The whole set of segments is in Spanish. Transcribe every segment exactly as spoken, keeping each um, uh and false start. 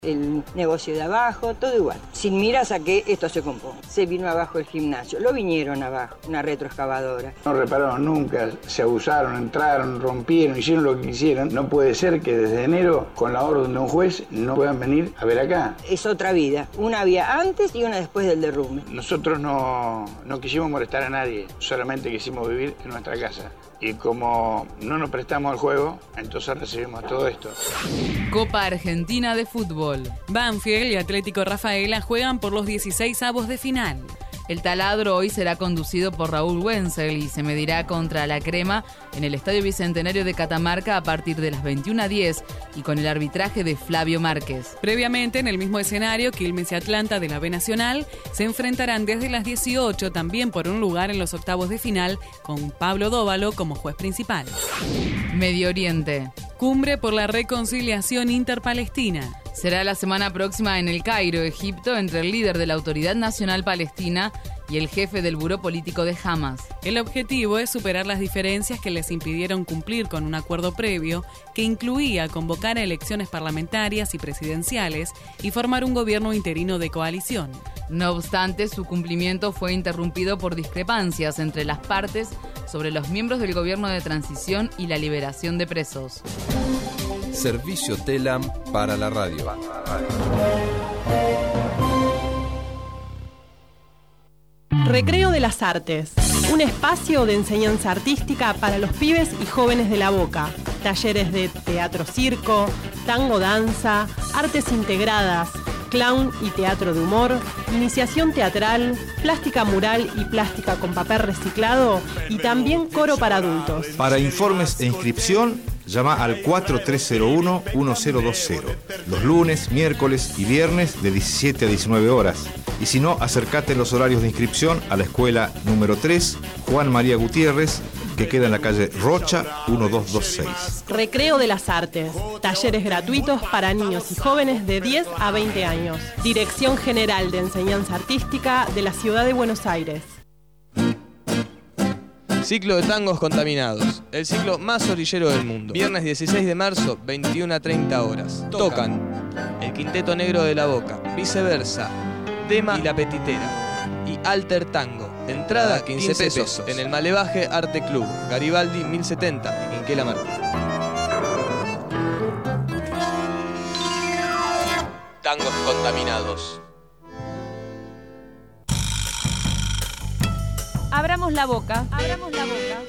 El negocio de abajo, todo igual. Sin miras a que esto se componga. Se vino abajo el gimnasio, lo vinieron abajo, una retroexcavadora. No repararon nunca, se abusaron, entraron, rompieron, hicieron lo que quisieran. No puede ser que desde enero, con la orden de un juez, no puedan venir a ver acá. Es otra vida, una había antes y una después del derrumbe. Nosotros no, no quisimos molestar a nadie, solamente quisimos vivir en nuestra casa. Y como no nos prestamos al juego, entonces recibimos todo esto. Copa Argentina de Fútbol. Banfield y Atlético Rafaela juegan por los dieciseisavos de final. El taladro hoy será conducido por Raúl Wenzel y se medirá contra la Crema en el Estadio Bicentenario de Catamarca a partir de las veintiuna diez y con el arbitraje de Flavio Márquez. Previamente, en el mismo escenario, Quilmes y Atlanta de la B Nacional se enfrentarán desde las dieciocho también por un lugar en los octavos de final con Pablo Dóvalo como juez principal. Medio Oriente. Cumbre por la reconciliación interpalestina. Será la semana próxima en El Cairo, Egipto, entre el líder de la Autoridad Nacional Palestina y el jefe del Buró Político de Hamas. El objetivo es superar las diferencias que les impidieron cumplir con un acuerdo previo que incluía convocar a elecciones parlamentarias y presidenciales y formar un gobierno interino de coalición. No obstante, su cumplimiento fue interrumpido por discrepancias entre las partes sobre los miembros del gobierno de transición y la liberación de presos. Servicio TELAM para la radio. Recreo de las Artes, un espacio de enseñanza artística para los pibes y jóvenes de La Boca. Talleres de teatro circo, tango danza, artes integradas, clown y teatro de humor, iniciación teatral, plástica mural y plástica con papel reciclado y también coro para adultos. Para informes e inscripción, llama al cuatro tres cero uno uno cero dos cero. Los lunes, miércoles y viernes de diecisiete a diecinueve horas. Y si no, acércate en los horarios de inscripción a la escuela número tres, Juan María Gutiérrez, que queda en la calle Rocha mil doscientos veintiséis. Recreo de las Artes. Talleres gratuitos para niños y jóvenes de diez a veinte años. Dirección General de Enseñanza Artística de la Ciudad de Buenos Aires. Ciclo de tangos contaminados, el ciclo más orillero del mundo. Viernes dieciséis de marzo, veintiuna a treinta horas. Tocan el Quinteto Negro de La Boca, Viceversa, Dema y La Petitera y Alter Tango. Entrada quince pesos en el Malevaje Arte Club, Garibaldi mil setenta y Quinquela Martín. Tangos contaminados. Abramos la boca. Abramos la boca.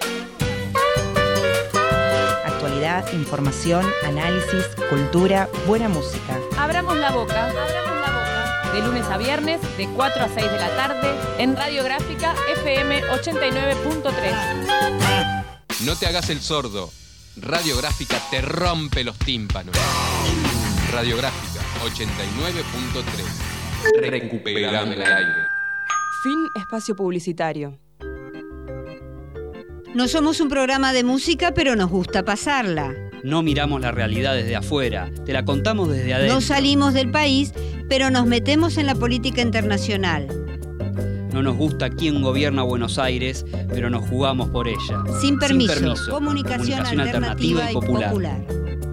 Actualidad, información, análisis, cultura, buena música. Abramos la boca. Abramos la boca. De lunes a viernes, de cuatro a seis de la tarde, en Radiográfica F M ochenta y nueve punto tres. No te hagas el sordo. Radiográfica te rompe los tímpanos. Radiográfica ochenta y nueve punto tres. Recuperame el aire. Fin espacio publicitario. No somos un programa de música, pero nos gusta pasarla. No miramos la realidad desde afuera, te la contamos desde adentro. No salimos del país, pero nos metemos en la política internacional. No nos gusta quién gobierna Buenos Aires, pero nos jugamos por ella. Sin permiso, Sin permiso. Comunicación, Comunicación alternativa, alternativa y popular. Y popular.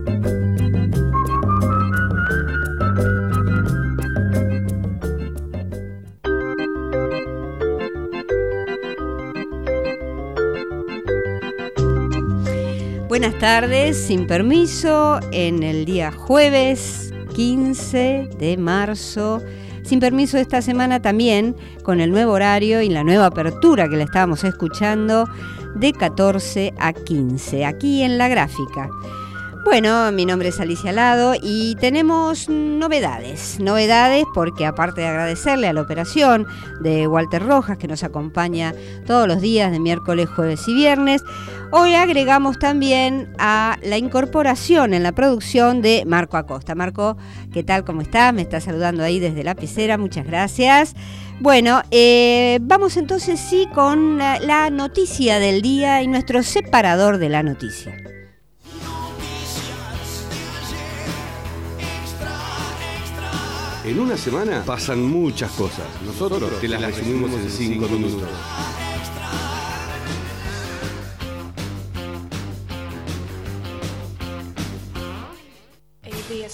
Buenas tardes, sin permiso, en el día jueves quince de marzo. Sin permiso esta semana también con el nuevo horario y la nueva apertura que le estábamos escuchando de catorce a quince, aquí en La Gráfica. Bueno, mi nombre es Alicia Lado y tenemos novedades, novedades porque aparte de agradecerle a la operación de Walter Rojas que nos acompaña todos los días de miércoles, jueves y viernes, hoy agregamos también a la incorporación en la producción de Marco Acosta. Marco, ¿qué tal? ¿Cómo estás? Me está saludando ahí desde la lapicera, muchas gracias. Bueno, eh, vamos entonces sí con la, la noticia del día y nuestro separador de la noticia. En una semana pasan muchas cosas. Nosotros te las resumimos en cinco minutos.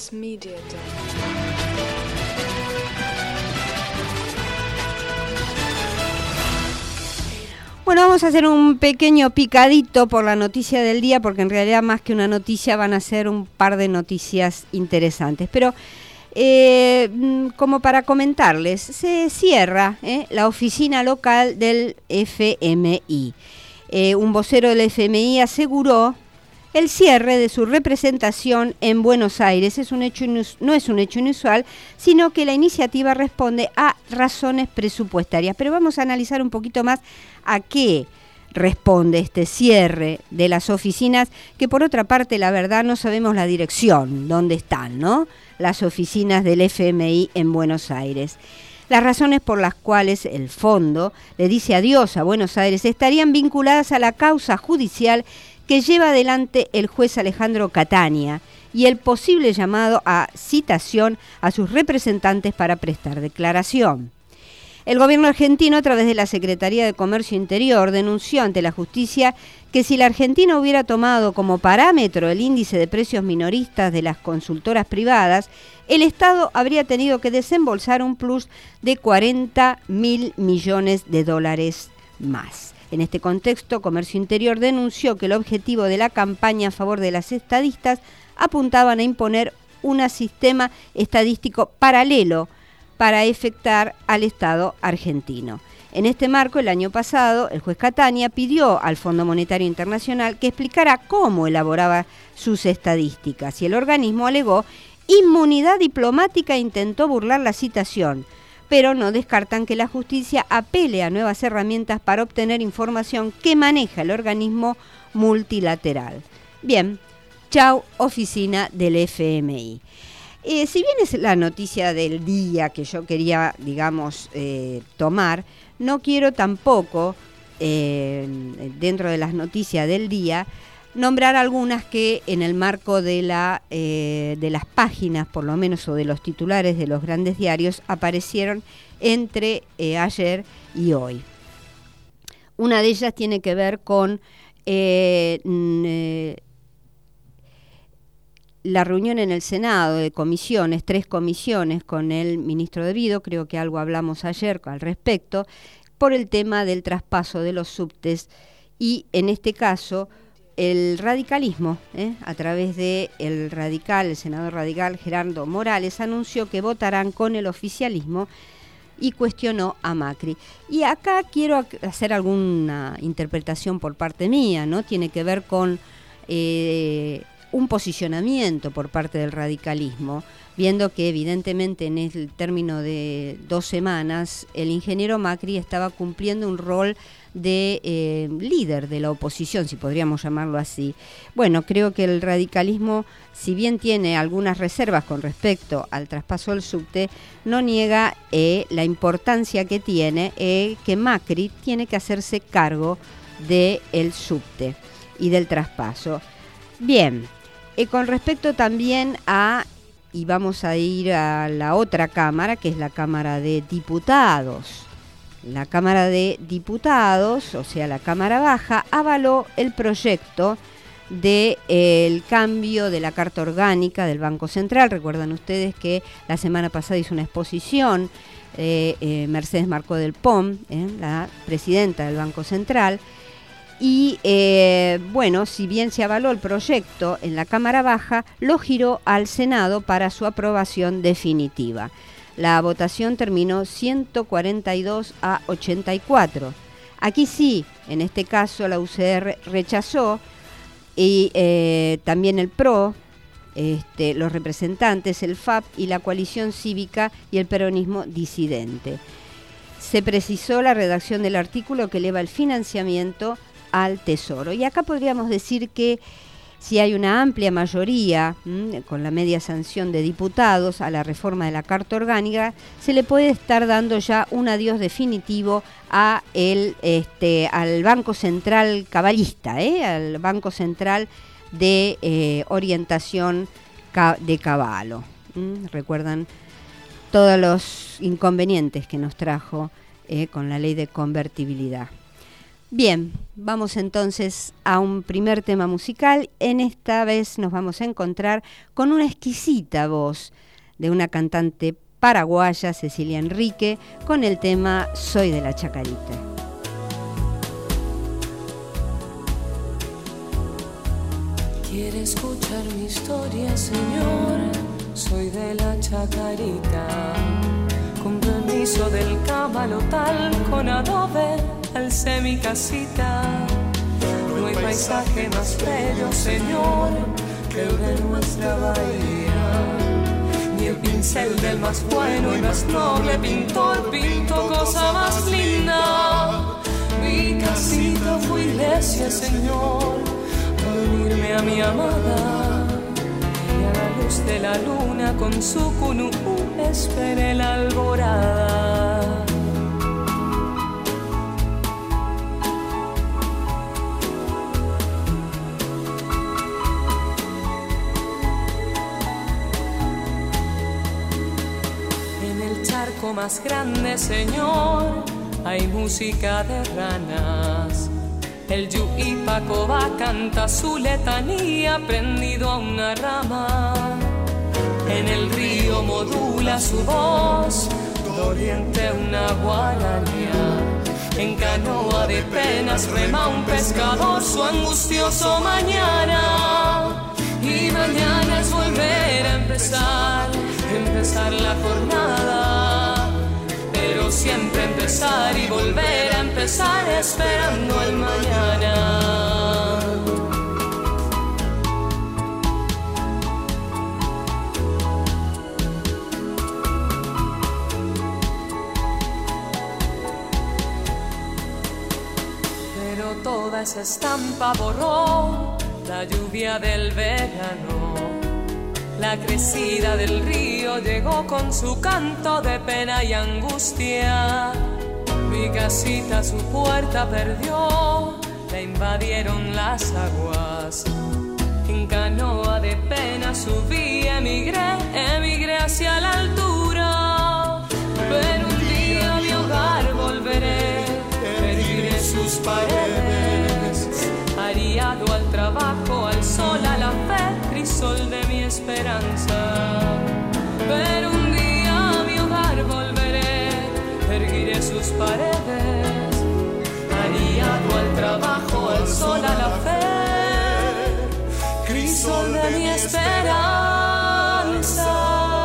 Mass Media Day. Bueno, vamos a hacer un pequeño picadito por la noticia del día, porque en realidad más que una noticia van a ser un par de noticias interesantes. Pero eh, como para comentarles, se cierra eh, la oficina local del F M I. Eh, un vocero del F M I aseguró el cierre de su representación en Buenos Aires. Es un hecho inus- no es un hecho inusual, sino que la iniciativa responde a razones presupuestarias. Pero vamos a analizar un poquito más a qué responde este cierre de las oficinas, que por otra parte, la verdad, no sabemos la dirección, dónde están, ¿no? Las oficinas del F M I en Buenos Aires. Las razones por las cuales el fondo le dice adiós a Buenos Aires estarían vinculadas a la causa judicial que lleva adelante el juez Alejandro Catania y el posible llamado a citación a sus representantes para prestar declaración. El gobierno argentino, a través de la Secretaría de Comercio Interior, denunció ante la justicia que si la Argentina hubiera tomado como parámetro el índice de precios minoristas de las consultoras privadas, el Estado habría tenido que desembolsar un plus de cuarenta mil millones de dólares más. En este contexto, Comercio Interior denunció que el objetivo de la campaña a favor de las estadistas apuntaban a imponer un sistema estadístico paralelo para efectuar al Estado argentino. En este marco, el año pasado, el juez Catania pidió al Fondo Monetario Internacional que explicara cómo elaboraba sus estadísticas y el organismo alegó inmunidad diplomática e intentó burlar la citación, pero no descartan que la justicia apele a nuevas herramientas para obtener información que maneja el organismo multilateral. Bien, chau, oficina del F M I. Eh, si bien es la noticia del día que yo quería, digamos, eh, tomar, no quiero tampoco, eh, dentro de las noticias del día, nombrar algunas que en el marco de, la, eh, de las páginas, por lo menos, o de los titulares de los grandes diarios, aparecieron entre eh, ayer y hoy. Una de ellas tiene que ver con eh, eh, la reunión en el Senado de comisiones, tres comisiones con el ministro de Vido, creo que algo hablamos ayer al respecto, por el tema del traspaso de los subtes y, en este caso, el radicalismo, ¿eh? a través de el radical, el senador radical Gerardo Morales, anunció que votarán con el oficialismo y cuestionó a Macri. Y acá quiero hacer alguna interpretación por parte mía, ¿no? Tiene que ver con eh, un posicionamiento por parte del radicalismo, viendo que evidentemente en el término de dos semanas el ingeniero Macri estaba cumpliendo un rol de eh, líder de la oposición, si podríamos llamarlo así. Bueno, creo que el radicalismo, si bien tiene algunas reservas con respecto al traspaso del subte, no niega eh, la importancia que tiene eh, que Macri tiene que hacerse cargo del subte y del traspaso. Bien, eh, con respecto también a, y vamos a ir a la otra Cámara, que es la Cámara de Diputados. La Cámara de Diputados, o sea, la Cámara Baja, avaló el proyecto del eh, cambio de la Carta Orgánica del Banco Central. Recuerdan ustedes que la semana pasada hizo una exposición eh, eh, Mercedes Marcó del Pom, eh, la presidenta del Banco Central, y eh, bueno, si bien se avaló el proyecto en la Cámara Baja, lo giró al Senado para su aprobación definitiva. La votación terminó ciento cuarenta y dos a ochenta y cuatro. Aquí sí, en este caso la U C R rechazó y eh, también el P R O, este, los representantes, el F A P y la coalición cívica y el peronismo disidente. Se precisó la redacción del artículo que eleva el financiamiento al Tesoro. Y acá podríamos decir que si hay una amplia mayoría, mmm, con la media sanción de diputados a la reforma de la Carta Orgánica, se le puede estar dando ya un adiós definitivo a el, este, al Banco Central cabalista, ¿eh? al Banco Central de eh, orientación ca- de Cavallo. ¿Mm? Recuerdan todos los inconvenientes que nos trajo eh, con la ley de convertibilidad. Bien, vamos entonces a un primer tema musical. En esta vez nos vamos a encontrar con una exquisita voz de una cantante paraguaya, Cecilia Enrique, con el tema Soy de la Chacarita. ¿Quiere escuchar mi historia, señor? Soy de la Chacarita, con permiso del Camalotal, con adobe alcé mi casita. No hay paisaje más bello, señor, que el de nuestra bahía. Ni el pincel del más bueno y más noble pintor pintó cosa más linda. Mi casita fue iglesia, señor, para unirme a mi amada. Y a la luz de la luna con su cunú esperé la alborada. Más grande, señor, hay música de ranas. El Yuipacoba canta su letanía prendido a una rama. En el río modula su voz, doliente una guaraña. En canoa de penas rema un pescador su angustioso mañana. Y mañana es volver a empezar, empezar la jornada. Pero siempre empezar y volver a empezar esperando el mañana. Pero toda esa estampa borró la lluvia del verano. La crecida del río llegó con su canto de pena y angustia. Mi casita su puerta perdió, la invadieron las aguas. En canoa de pena subí, emigré, emigré hacia la altura. Pero un día a mi hogar volveré, perdiré sus paredes. Ariado al trabajo, al sol, a la fe, crisol de mi esperanza. Pero un día a mi hogar volveré, erguiré sus paredes. Ariado al trabajo, al sol, a la fe, crisol de mi esperanza.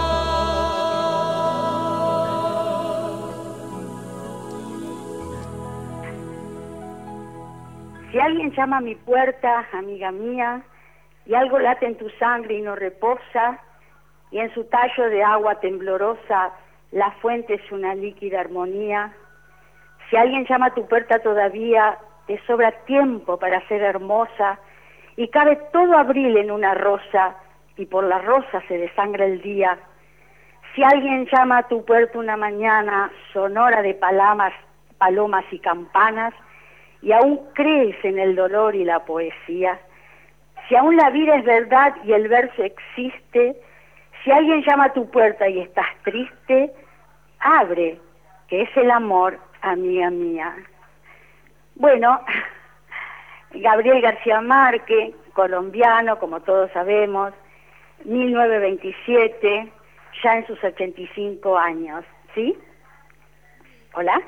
Si alguien llama a mi puerta, amiga mía, y algo late en tu sangre y no reposa, y en su tallo de agua temblorosa la fuente es una líquida armonía. Si alguien llama a tu puerta todavía, te sobra tiempo para ser hermosa, y cabe todo abril en una rosa, y por la rosa se desangra el día. Si alguien llama a tu puerta una mañana sonora de palomas, palomas y campanas, y aún crees en el dolor y la poesía, si aún la vida es verdad y el verso existe, si alguien llama a tu puerta y estás triste, abre, que es el amor, amiga mía. Bueno, Gabriel García Márquez, colombiano, como todos sabemos, mil novecientos veintisiete, ya en sus ochenta y cinco años, ¿sí? ¿Hola?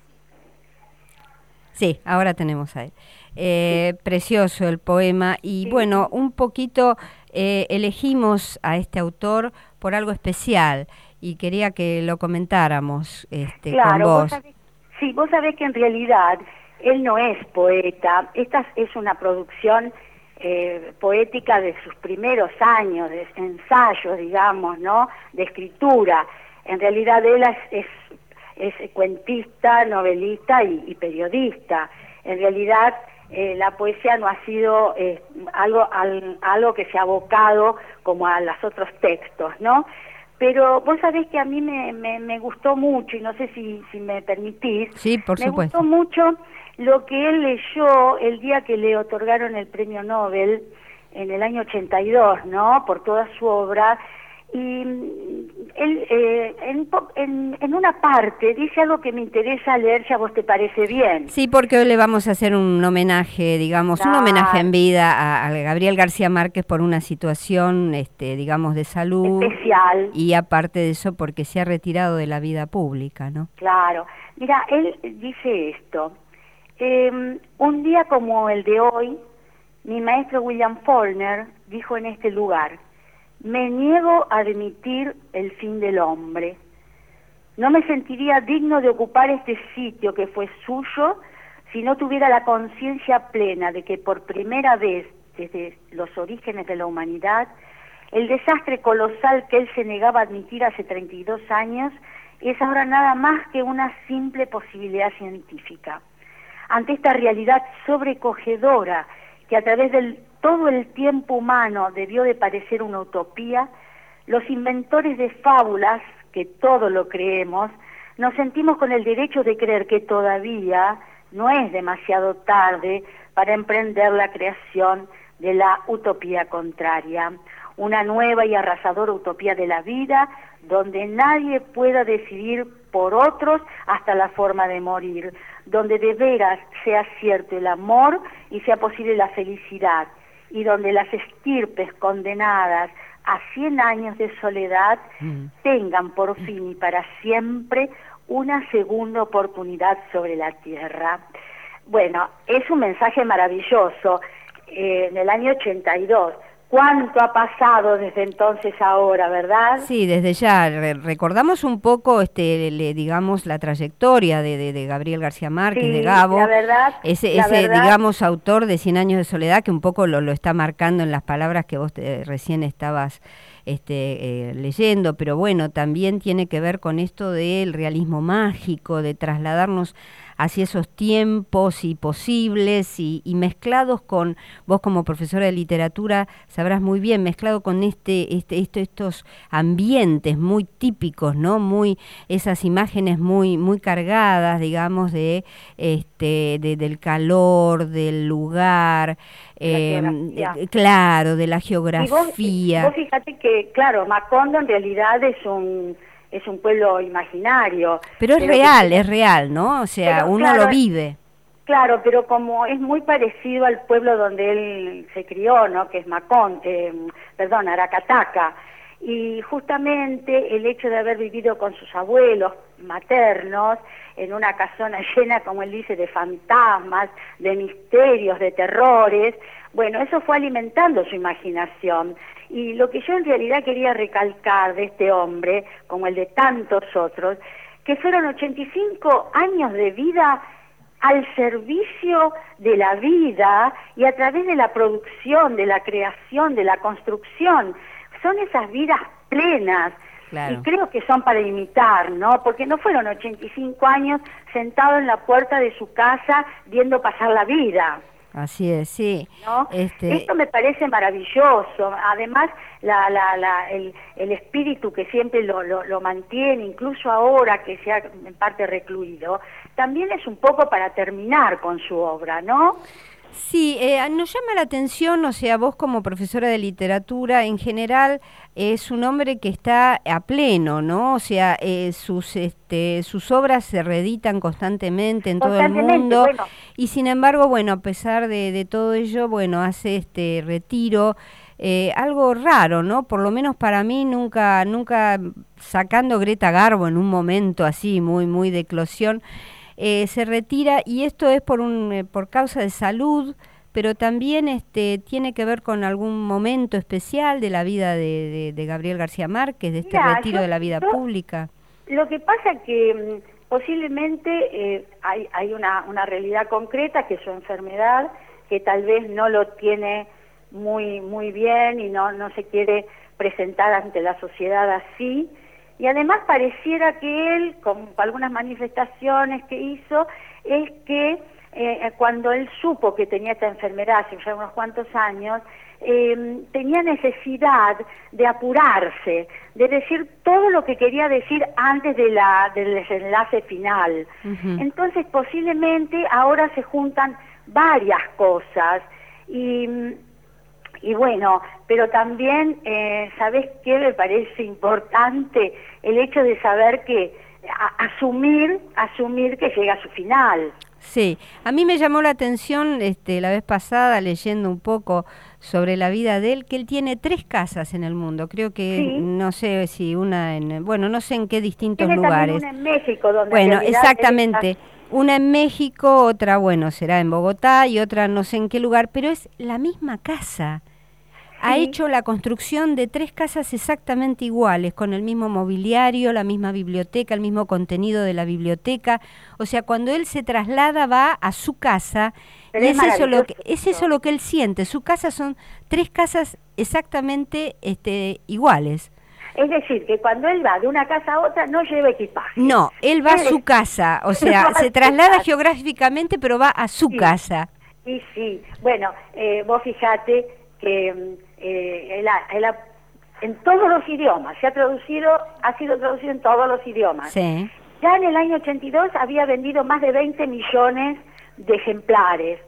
Sí, ahora tenemos a él. Eh, sí. Precioso el poema y sí. Bueno, un poquito eh, elegimos a este autor por algo especial y quería que lo comentáramos este, claro, con vos. vos sabés, sí, vos sabés que en realidad él no es poeta, esta es una producción eh, poética de sus primeros años, de ensayos, digamos, ¿no?, de escritura. En realidad él es... es es cuentista, novelista y, y periodista. En realidad eh, la poesía no ha sido eh, algo, al, algo que se ha abocado como a los otros textos, ¿no? Pero vos sabés que a mí me, me, me gustó mucho, y no sé si, si me permitís, sí, por me supuesto. gustó mucho lo que él leyó el día que le otorgaron el premio Nobel en el año ochenta y dos, ¿no?, por toda su obra. Y él eh, en, en, en una parte dice algo que me interesa leer, si a vos te parece bien. Sí, porque hoy le vamos a hacer un homenaje, digamos, claro. un homenaje en vida a, a Gabriel García Márquez por una situación, este, digamos, de salud. Especial. Y aparte de eso, porque se ha retirado de la vida pública, ¿no? Claro. Mira, él dice esto. Eh, un día como el de hoy, mi maestro William Faulkner dijo en este lugar: me niego a admitir el fin del hombre. No me sentiría digno de ocupar este sitio que fue suyo si no tuviera la conciencia plena de que por primera vez desde los orígenes de la humanidad, el desastre colosal que él se negaba a admitir hace treinta y dos años es ahora nada más que una simple posibilidad científica. Ante esta realidad sobrecogedora que a través del todo el tiempo humano debió de parecer una utopía, los inventores de fábulas, que todo lo creemos, nos sentimos con el derecho de creer que todavía no es demasiado tarde para emprender la creación de la utopía contraria, una nueva y arrasadora utopía de la vida, donde nadie pueda decidir por otros hasta la forma de morir, donde de veras sea cierto el amor y sea posible la felicidad, y donde las estirpes condenadas a cien años de soledad mm. tengan por fin y para siempre una segunda oportunidad sobre la tierra. Bueno, es un mensaje maravilloso. Eh, en el año ochenta y dos, ¿cuánto ha pasado desde entonces a ahora, verdad? Sí, desde ya. Re recordamos un poco, este, le, digamos, la trayectoria de, de, de Gabriel García Márquez, sí, de Gabo. La verdad, ese, la ese verdad, digamos, autor de Cien años de soledad, que un poco lo, lo está marcando en las palabras que vos te, recién estabas este, eh, leyendo, pero bueno, también tiene que ver con esto del realismo mágico, de trasladarnos hacia esos tiempos y posibles y, y mezclados con, vos como profesora de literatura sabrás muy bien, mezclado con este, este, este estos ambientes muy típicos, ¿no? Muy, esas imágenes muy, muy cargadas, digamos, de este, de, del calor, del lugar, eh, de, claro, de la geografía. Y vos, vos fíjate que, claro, Macondo en realidad es un es un pueblo imaginario. Pero es pero real, que, es real, ¿no? O sea, pero, uno claro, lo vive. Claro, pero como es muy parecido al pueblo donde él se crió, ¿no? Que es Macón, eh, perdón, Aracataca. Y justamente el hecho de haber vivido con sus abuelos maternos en una casona llena, como él dice, de fantasmas, de misterios, de terrores, bueno, eso fue alimentando su imaginación. Y lo que yo en realidad quería recalcar de este hombre, como el de tantos otros, que fueron ochenta y cinco años de vida al servicio de la vida y a través de la producción, de la creación, de la construcción. Son esas vidas plenas. Claro. Y creo que son para imitar, ¿no? Porque no fueron ochenta y cinco años sentado en la puerta de su casa viendo pasar la vida. Así es, sí. ¿No? Este... Esto me parece maravilloso. Además, la, la, la, el, el espíritu que siempre lo, lo, lo mantiene, incluso ahora que se ha en parte recluido, también es un poco para terminar con su obra, ¿no? Sí, eh, nos llama la atención, o sea, vos como profesora de literatura, en general, es un hombre que está a pleno, ¿no? O sea, eh, sus este, sus obras se reeditan constantemente en todo el mundo, bueno. Y sin embargo, bueno, a pesar de, de todo ello, bueno, hace este retiro, eh, algo raro, ¿no? Por lo menos para mí, nunca, nunca sacando Greta Garbo en un momento así, muy, muy de eclosión, Eh, se retira, y esto es por un eh, por causa de salud, pero también este tiene que ver con algún momento especial de la vida de, de, de Gabriel García Márquez, de este Mira, retiro yo, de la vida yo, pública. Lo que pasa es que posiblemente eh, hay, hay una, una realidad concreta, que es su enfermedad, que tal vez no lo tiene muy, muy bien y no, no se quiere presentar ante la sociedad así. Y además pareciera que él, con algunas manifestaciones que hizo, es que eh, cuando él supo que tenía esta enfermedad hace ya unos cuantos años, eh, tenía necesidad de apurarse, de decir todo lo que quería decir antes de la, del desenlace final. Uh-huh. Entonces posiblemente ahora se juntan varias cosas y y bueno, pero también, eh, ¿sabés qué me parece importante? El hecho de saber que, a, asumir, asumir que llega a su final. Sí, a mí me llamó la atención este, la vez pasada, leyendo un poco sobre la vida de él, que él tiene tres casas en el mundo. Creo que, sí. no sé si una en, bueno, no sé en qué distintos tiene lugares. Una en México, donde bueno, exactamente. Está... Una en México, otra, bueno, será en Bogotá y otra no sé en qué lugar, pero es la misma casa. Ha sí. hecho la construcción de tres casas exactamente iguales, con el mismo mobiliario, la misma biblioteca, el mismo contenido de la biblioteca. O sea, cuando él se traslada va a su casa, pero y es, es, eso lo que, es eso lo que él siente. Su casa son tres casas exactamente este, iguales. Es decir, que cuando él va de una casa a otra no lleva equipaje. No, él va él a su es... casa, o sea, se traslada geográficamente, pero va a su sí. casa. Sí, sí. Bueno, eh, vos fijate que eh, él, ha, él ha, en todos los idiomas, se ha traducido, ha sido traducido en todos los idiomas. Sí. Ya en el año ochenta y dos había vendido más de veinte millones de ejemplares.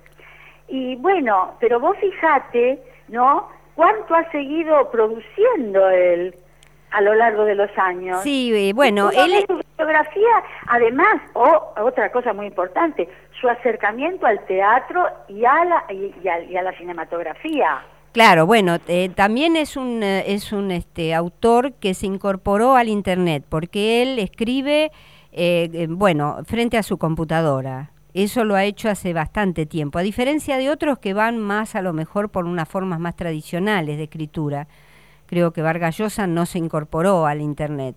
Y bueno, pero vos fijate, ¿no? ¿Cuánto ha seguido produciendo él a lo largo de los años? Sí, bueno, él es... su biografía, además, o oh, otra cosa muy importante, su acercamiento al teatro y a la, y, y a, y a la cinematografía. Claro, bueno, eh, también es un eh, es un este autor que se incorporó al internet, porque él escribe, eh, eh, bueno, frente a su computadora. Eso lo ha hecho hace bastante tiempo, a diferencia de otros que van más a lo mejor por unas formas más tradicionales de escritura. Creo que Vargas Llosa no se incorporó al internet.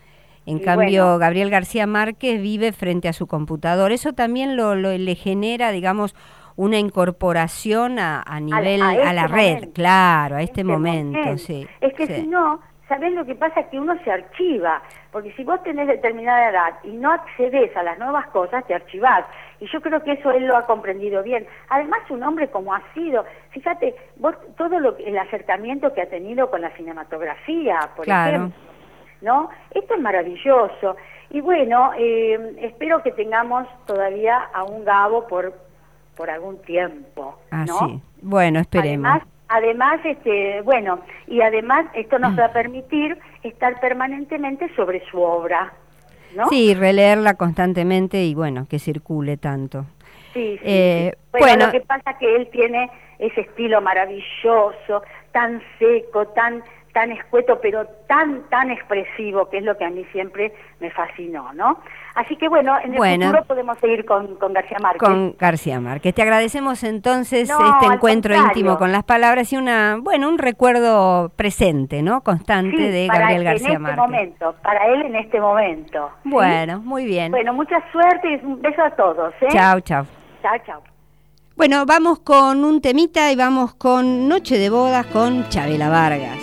En y cambio, bueno, Gabriel García Márquez vive frente a su computador. Eso también lo, lo le genera, digamos, una incorporación a, a nivel, a, a, este a la red, momento. Claro, a este, este momento, momento, sí. Es que sí. si no, ¿sabés lo que pasa? Que uno se archiva, porque si vos tenés determinada edad y no accedes a las nuevas cosas, te archivás. Y yo creo que eso él lo ha comprendido bien. Además, un hombre como ha sido, fíjate, vos todo lo, el acercamiento que ha tenido con la cinematografía, por claro. ejemplo, ¿no? Esto es maravilloso. Y bueno, eh, espero que tengamos todavía a un Gabo por por algún tiempo, ah, ¿no? Sí. Bueno, esperemos. Además, además, este, bueno, y además esto nos va a permitir estar permanentemente sobre su obra, ¿no? Sí, releerla constantemente y bueno, que circule tanto. Sí, sí. Eh, sí. Bueno, bueno, lo que pasa es que él tiene ese estilo maravilloso, tan seco, tan tan escueto, pero tan tan expresivo, que es lo que a mí siempre me fascinó, ¿no? Así que bueno, en el bueno, futuro podemos seguir con, con García Márquez. Con García Márquez. Te agradecemos entonces no, este encuentro contrario. íntimo con las palabras y una, bueno, un recuerdo presente, ¿no? Constante sí, de para Gabriel en García este Márquez. Momento, para él en este momento. Bueno, ¿sí? Muy bien. Bueno, mucha suerte y un beso a todos, ¿eh? Chao, chao. Chao, chao. Bueno, vamos con un temita y vamos con Noche de Bodas con Chabela Vargas.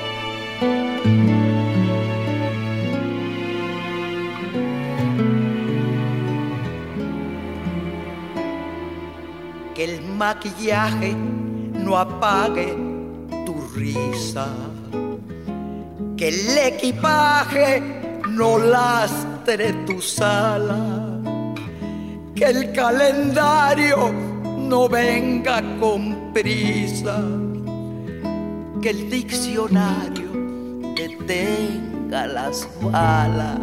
Que el maquillaje no apague tu risa, que el equipaje no lastre tu sala, que el calendario no venga con prisa, que el diccionario detenga las balas,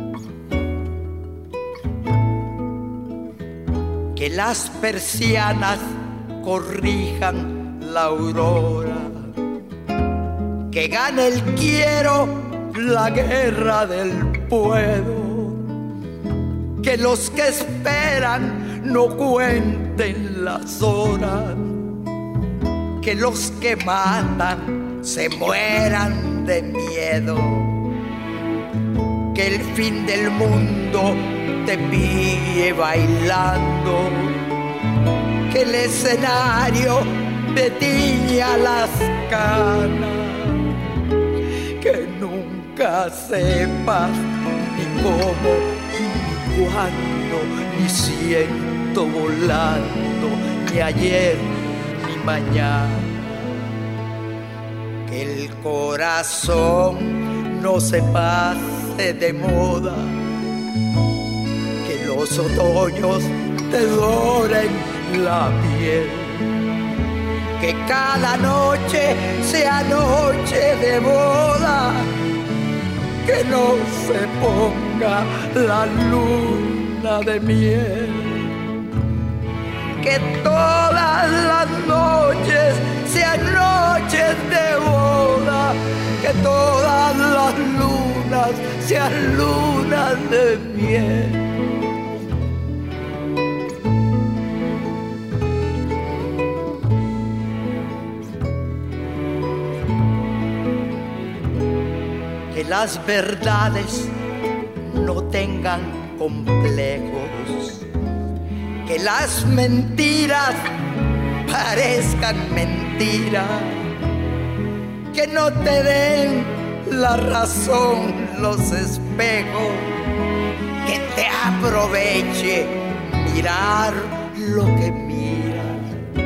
que las persianas corrijan la aurora, que gane el quiero la guerra del puedo, que los que esperan no cuenten las horas, que los que matan se mueran de miedo, que el fin del mundo te pille bailando, que el escenario te tiña las canas, que nunca sepas ni cómo, ni cuándo, ni siento volando, ni ayer, ni mañana, que el corazón no se pase de moda, que los otoños te doren la piel, que cada noche sea noche de boda, que no se ponga la luna de miel, que todas las noches sean noches de boda, que todas las lunas sean lunas de miel. Que las verdades no tengan complejos, que las mentiras parezcan mentiras, que no te den la razón los espejos, que te aproveche mirar lo que miras,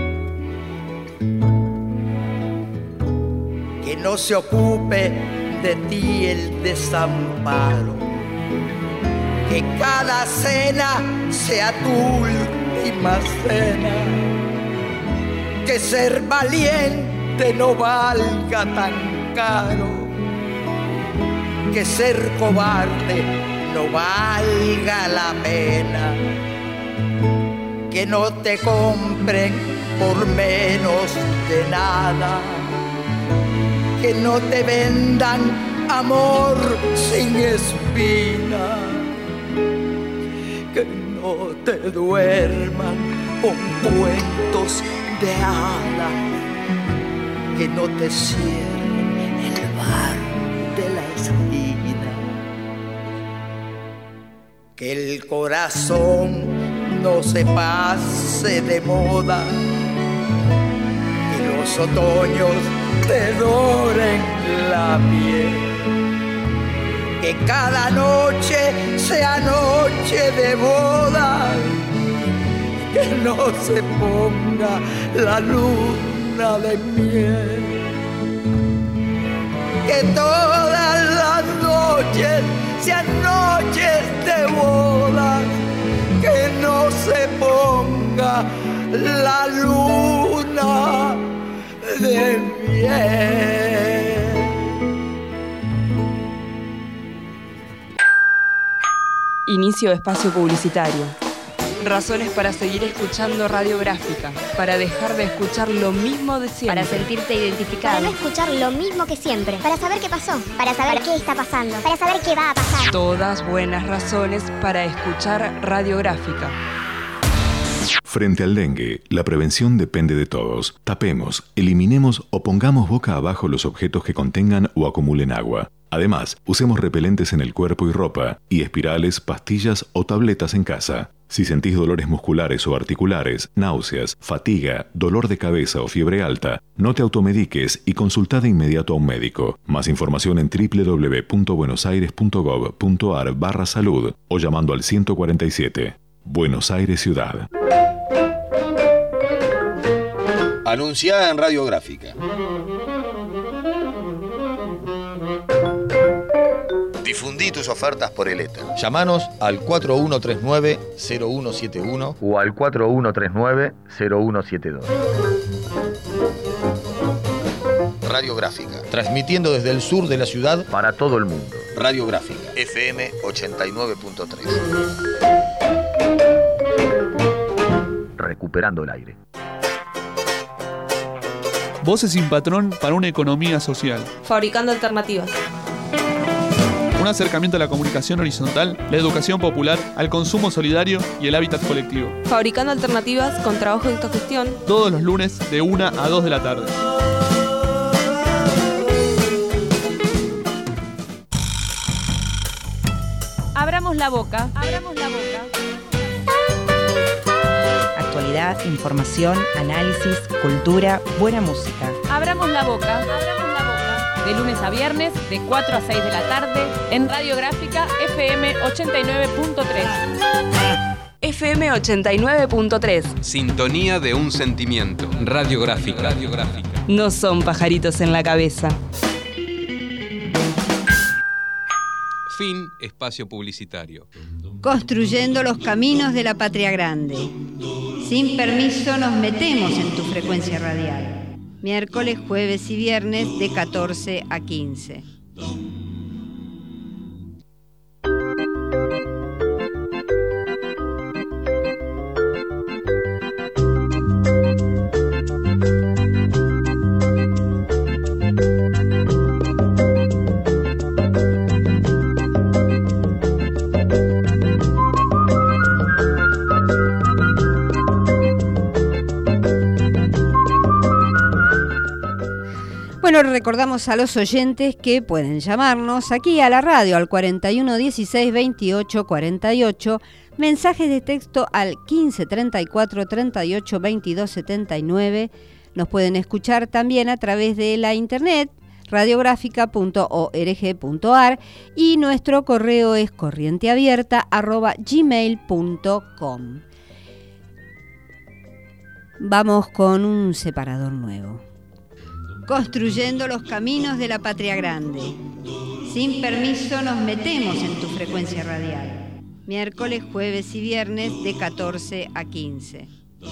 que no se ocupe de ti el desamparo, que cada cena sea tu última cena, que ser valiente no valga tan caro, que ser cobarde no valga la pena, que no te compren por menos de nada, que no te vendan amor sin espina, que no te duerman con cuentos de hadas, que no te cierren el bar de la esquina, que el corazón no se pase de moda, que los otoños te doren la piel, que cada noche sea noche de boda, que no se ponga la luna de miel, que todas las noches sean noches de boda, que no se ponga la luna de miel. Inicio de espacio publicitario. Razones para seguir escuchando Radiográfica, para dejar de escuchar lo mismo de siempre, para sentirte identificado, para no escuchar lo mismo que siempre, para saber qué pasó, para saber qué está pasando, para saber qué va a pasar. Todas buenas razones para escuchar Radiográfica. Frente al dengue, la prevención depende de todos. Tapemos, eliminemos o pongamos boca abajo los objetos que contengan o acumulen agua. Además, usemos repelentes en el cuerpo y ropa, y espirales, pastillas o tabletas en casa. Si sentís dolores musculares o articulares, náuseas, fatiga, dolor de cabeza o fiebre alta, no te automediques y consulta de inmediato a un médico. Más información en doble u doble u doble u punto buenos aires punto gov punto ar barra salud o llamando al ciento cuarenta y siete. Buenos Aires Ciudad. Anunciada en Radiográfica. Difundí tus ofertas por el éter. Llámanos al cuatro uno tres nueve cero uno siete uno o al cuatro uno tres nueve cero uno siete dos. Radiográfica, transmitiendo desde el sur de la ciudad para todo el mundo. Radiográfica, F M ochenta y nueve punto tres. Recuperando el aire. Voces sin patrón para una economía social. Fabricando alternativas. Un acercamiento a la comunicación horizontal, la educación popular, al consumo solidario y el hábitat colectivo. Fabricando alternativas con trabajo de autogestión. Todos los lunes de una a dos de la tarde. Abramos la boca. Abramos la boca. Actualidad, información, análisis, cultura, buena música. Abramos la boca. Abramos la boca. De lunes a viernes, de cuatro a seis de la tarde, en Radiográfica F M ochenta y nueve punto tres. F M ochenta y nueve punto tres. Sintonía de un sentimiento. Radiográfica. Radiográfica. No son pajaritos en la cabeza. Fin espacio publicitario. Construyendo los caminos de la patria grande. Sin permiso nos metemos en tu frecuencia radial. Miércoles, jueves y viernes de catorce a quince. Bueno, recordamos a los oyentes que pueden llamarnos aquí a la radio al cuarenta y uno dieciséis veintiocho cuarenta y ocho, mensajes de texto al quince treinta y cuatro treinta y ocho veintidós setenta y nueve. Nos pueden escuchar también a través de la internet radiográfica punto org punto ar y nuestro correo es corrienteabierta arroba gmail punto com. Vamos con un separador nuevo. Construyendo los caminos de la patria grande. Sin permiso nos metemos en tu frecuencia radial. Miércoles, jueves y viernes de catorce a quince.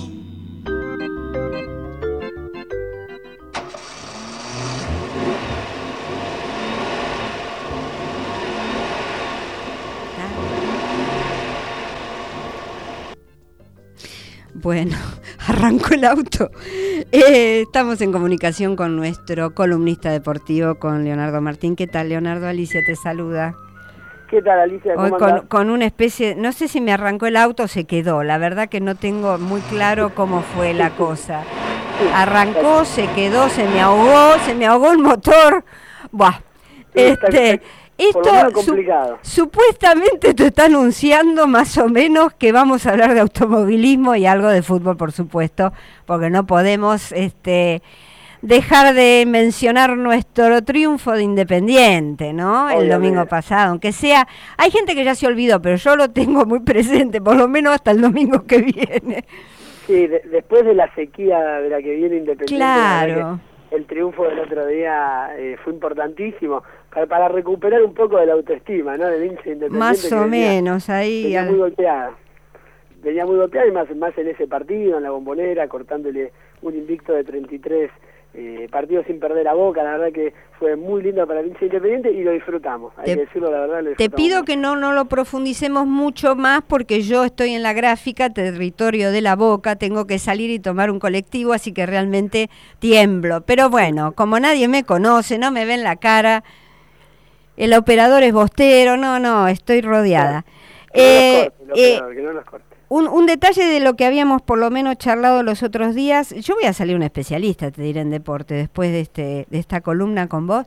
Bueno, arrancó el auto. Eh, estamos en comunicación con nuestro columnista deportivo, con Leonardo Martín. ¿Qué tal, Leonardo? Alicia te saluda. ¿Qué tal, Alicia? ¿Cómo Hoy con, andás? con una especie, no sé si me arrancó el auto o se quedó. La verdad que no tengo muy claro cómo fue la cosa. Arrancó, se quedó, se me ahogó, se me ahogó el motor. Buah. Este... Esto su, supuestamente te está anunciando más o menos que vamos a hablar de automovilismo y algo de fútbol, por supuesto, porque no podemos este, dejar de mencionar nuestro triunfo de Independiente, ¿no? Obviamente. El domingo pasado, aunque sea, hay gente que ya se olvidó, pero yo lo tengo muy presente, por lo menos hasta el domingo que viene. Sí, de, después de la sequía de la que viene Independiente, claro. El triunfo del otro día eh, fue importantísimo para, para recuperar un poco de la autoestima, ¿no? Del hincha Independiente. Más o venía, menos, ahí. Venía muy golpeada. Venía muy golpeada y más, más en ese partido, en la Bombonera, cortándole un invicto de treinta y tres eh, partidos sin perder a Boca. La verdad que fue muy lindo para el hincha Independiente y lo disfrutamos. Hay te, que decirlo, la verdad. Lo te pido mucho. que no, no lo profundicemos mucho más porque yo estoy en la gráfica, territorio de la Boca, tengo que salir y tomar un colectivo, así que realmente tiemblo. Pero bueno, como nadie me conoce, no me ven la cara, el operador es bostero, no, no, estoy rodeada. Que no nos corte, el operador, que no nos corte. Un, un detalle de lo que habíamos por lo menos charlado los otros días, yo voy a salir un especialista, te diré, en deporte, después de este de esta columna con vos.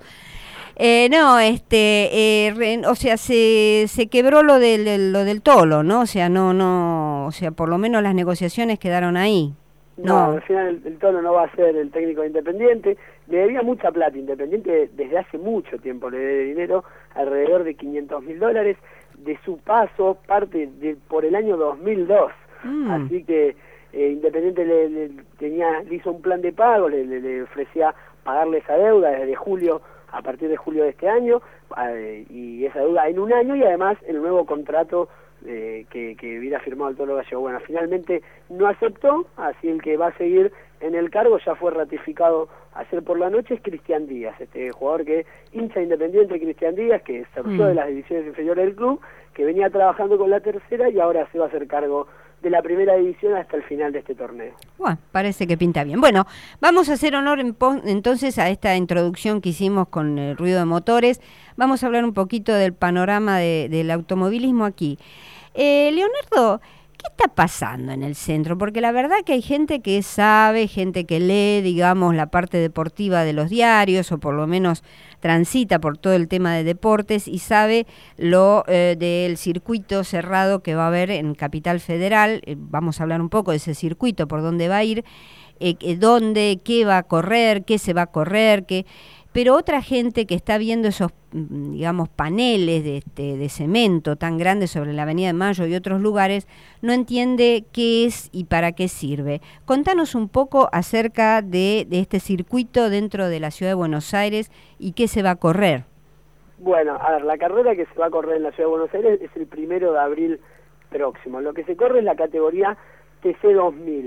Eh, no, este, eh, re, o sea, se, se quebró lo del, lo del Tolo, ¿no? O sea, no, no, o sea, por lo menos las negociaciones quedaron ahí. No, no, al final el, el Tolo no va a ser el técnico de Independiente. Le debía mucha plata Independiente, desde hace mucho tiempo le debe dinero, alrededor de quinientos mil dólares, de su paso, parte de por el año dos mil dos. Mm. Así que eh, Independiente le, le, tenía, le hizo un plan de pago, le, le, le ofrecía pagarle esa deuda desde julio, a partir de julio de este año, eh, y esa deuda en un año, y además el nuevo contrato eh, que, que hubiera firmado el Tolo Gallego. Bueno, finalmente no aceptó, así el que va a seguir en el cargo ya fue ratificado ayer por la noche, es Cristian Díaz, este jugador que hincha Independiente, Cristian Díaz, que surgió mm. de las divisiones inferiores del club, que venía trabajando con la tercera y ahora se va a hacer cargo de la primera división hasta el final de este torneo. Bueno, parece que pinta bien. Bueno, vamos a hacer honor en entonces a esta introducción que hicimos con el ruido de motores. Vamos a hablar un poquito del panorama de, del automovilismo aquí. Eh, Leonardo, ¿qué está pasando en el centro? Porque la verdad que hay gente que sabe, gente que lee, digamos, la parte deportiva de los diarios, o por lo menos transita por todo el tema de deportes y sabe lo eh, del circuito cerrado que va a haber en Capital Federal. Eh, vamos a hablar un poco de ese circuito, por dónde va a ir, eh, dónde, qué va a correr, qué se va a correr, qué... Pero otra gente que está viendo esos, digamos, paneles de, este, de cemento tan grandes sobre la Avenida de Mayo y otros lugares, no entiende qué es y para qué sirve. Contanos un poco acerca de, de este circuito dentro de la Ciudad de Buenos Aires y qué se va a correr. Bueno, a ver, la carrera que se va a correr en la Ciudad de Buenos Aires es el primero de abril próximo. Lo que se corre es la categoría T C dos mil,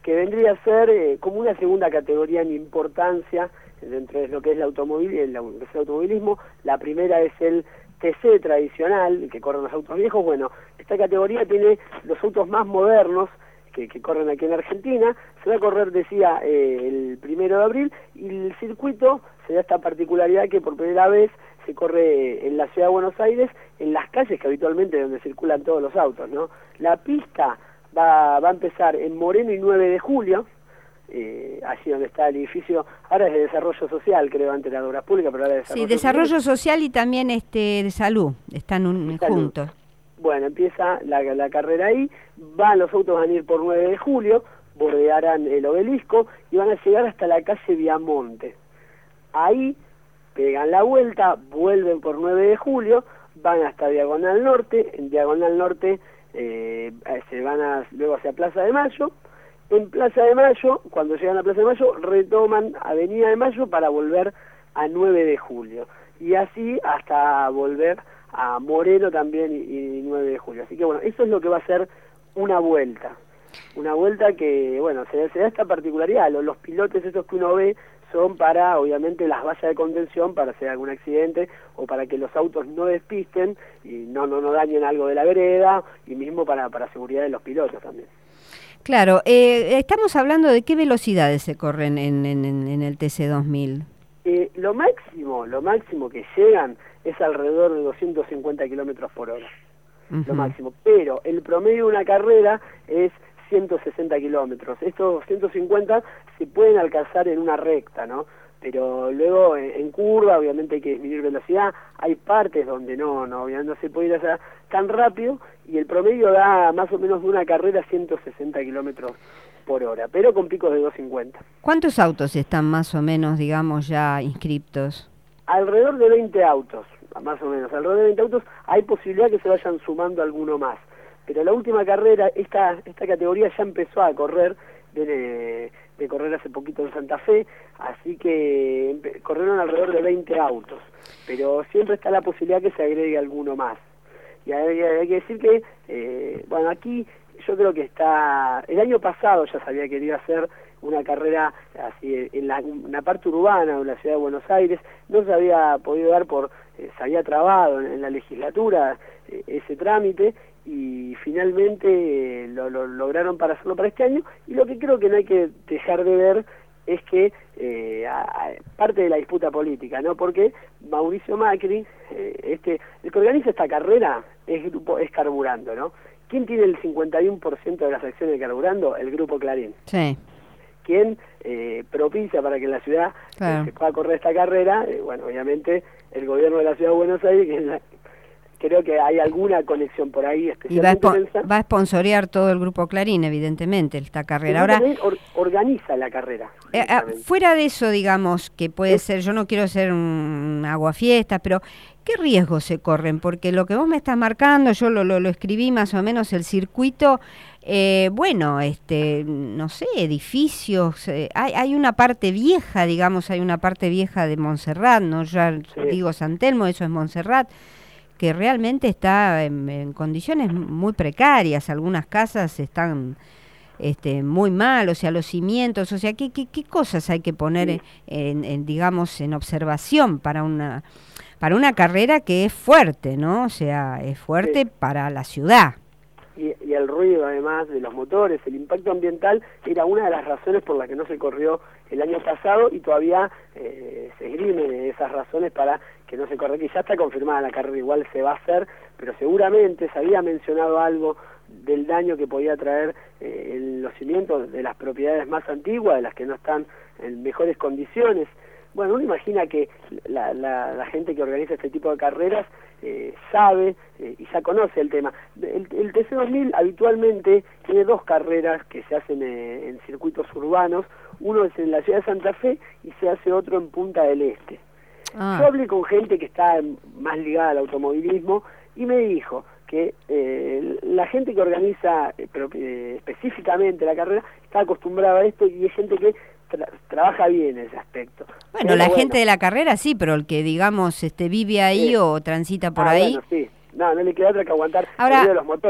que vendría a ser eh, como una segunda categoría en importancia dentro de lo que es el, automobil, el, el automovilismo. La primera es el T C tradicional, el que corren los autos viejos. Bueno, esta categoría tiene los autos más modernos que, que corren aquí en Argentina. Se va a correr, decía, eh, el primero de abril, y el circuito se da esta particularidad que por primera vez se corre en la ciudad de Buenos Aires, en las calles que habitualmente donde circulan todos los autos, ¿no? La pista va, va a empezar en Moreno y nueve de julio, eh, allí donde está el edificio, ahora es de Desarrollo Social, creo, antes era de Obras Públicas, pero ahora es Desarrollo Sí, Desarrollo Social, Social y también este de Salud, están un, Salud. juntos. Bueno, empieza la, la carrera ahí, van los autos van a ir por nueve de julio, bordearán el Obelisco y van a llegar hasta la calle Viamonte. Ahí pegan la vuelta, vuelven por nueve de julio, van hasta Diagonal Norte, en Diagonal Norte eh, se van a, luego hacia Plaza de Mayo. En Plaza de Mayo, cuando llegan a Plaza de Mayo, retoman Avenida de Mayo para volver a nueve de julio. Y así hasta volver a Moreno también y, y nueve de julio. Así que bueno, eso es lo que va a ser una vuelta. Una vuelta que, bueno, se, se da esta particularidad. Los, los pilotes esos que uno ve son para, obviamente, las vallas de contención, para hacer algún accidente o para que los autos no despisten y no no, no dañen algo de la vereda, y mismo para, para seguridad de los pilotos también. Claro, eh, estamos hablando de qué velocidades se corren en, en, en el T C dos mil. Eh, lo máximo, lo máximo que llegan es alrededor de doscientos cincuenta kilómetros por hora, uh-huh. Lo máximo, pero el promedio de una carrera es ciento sesenta kilómetros. Estos ciento cincuenta se pueden alcanzar en una recta, ¿no? Pero luego en, en curva, obviamente hay que disminuir velocidad, hay partes donde no, no, obviamente no se puede ir allá tan rápido, y el promedio da más o menos de una carrera ciento sesenta kilómetros por hora, pero con picos de doscientos cincuenta. ¿Cuántos autos están más o menos, digamos, ya inscriptos? Alrededor de veinte autos, más o menos, alrededor de veinte autos. Hay posibilidad que se vayan sumando alguno más, pero la última carrera, esta esta categoría ya empezó a correr, viene de correr hace poquito en Santa Fe, así que corrieron alrededor de veinte autos, pero siempre está la posibilidad que se agregue alguno más. Y hay, hay que decir que, eh, bueno, aquí yo creo que está, el año pasado ya se había querido hacer una carrera así en la, en la parte urbana de la ciudad de Buenos Aires, no se había podido dar por, eh, se había trabado en, en la legislatura eh, ese trámite, y finalmente eh, lo, lo lograron para hacerlo para este año. Y lo que creo que no hay que dejar de ver es que eh, a, a, parte de la disputa política, ¿no? Porque Mauricio Macri, eh, este, el que organiza esta carrera es grupo es Carburando, ¿no? ¿Quién tiene el cincuenta y uno por ciento de las acciones de Carburando? El Grupo Clarín. Sí. ¿Quién eh, propicia para que en la ciudad claro. eh, se pueda correr esta carrera? Eh, bueno, obviamente el gobierno de la ciudad de Buenos Aires, que es la, creo que hay alguna conexión por ahí, especialmente. Y va a, va a sponsorear todo el Grupo Clarín, evidentemente, esta carrera. Ahora or, organiza la carrera. Eh, fuera de eso, digamos, que puede ser, yo no quiero ser un aguafiestas, pero ¿qué riesgos se corren? Porque lo que vos me estás marcando, yo lo, lo, lo escribí más o menos, el circuito, eh, bueno, este, no sé, edificios, eh, hay, hay una parte vieja, digamos, hay una parte vieja de Montserrat, no ya sí. digo San Telmo, eso es Montserrat, que realmente está en, en condiciones muy precarias, algunas casas están este, muy mal, o sea, los cimientos, o sea, ¿qué, qué, qué cosas hay que poner, sí. en, en, digamos, en observación para una, para una carrera que es fuerte, ¿no? O sea, es fuerte sí. para la ciudad. Y, y el ruido, además, de los motores, el impacto ambiental, era una de las razones por las que no se corrió el año pasado, y todavía eh, se esgrimen esas razones para que no se corra, que ya está confirmada la carrera, igual se va a hacer, pero seguramente se había mencionado algo del daño que podía traer eh, en los cimientos de las propiedades más antiguas, de las que no están en mejores condiciones. Bueno, uno imagina que la, la, la gente que organiza este tipo de carreras eh, sabe eh, y ya conoce el tema. El, el T C dos mil habitualmente tiene dos carreras que se hacen eh, en circuitos urbanos. Uno es en la ciudad de Santa Fe y se hace otro en Punta del Este. Ah. Yo hablé con gente que está más ligada al automovilismo y me dijo que eh, la gente que organiza eh, pero, eh, específicamente la carrera está acostumbrada a esto, y es gente que tra trabaja bien en ese aspecto. Bueno, pero la bueno, gente de la carrera sí, pero el que, digamos, este vive ahí sí. o transita por ah, ahí... Bueno, sí. No, no le queda otra que aguantar Ahora, el ruido de los motores.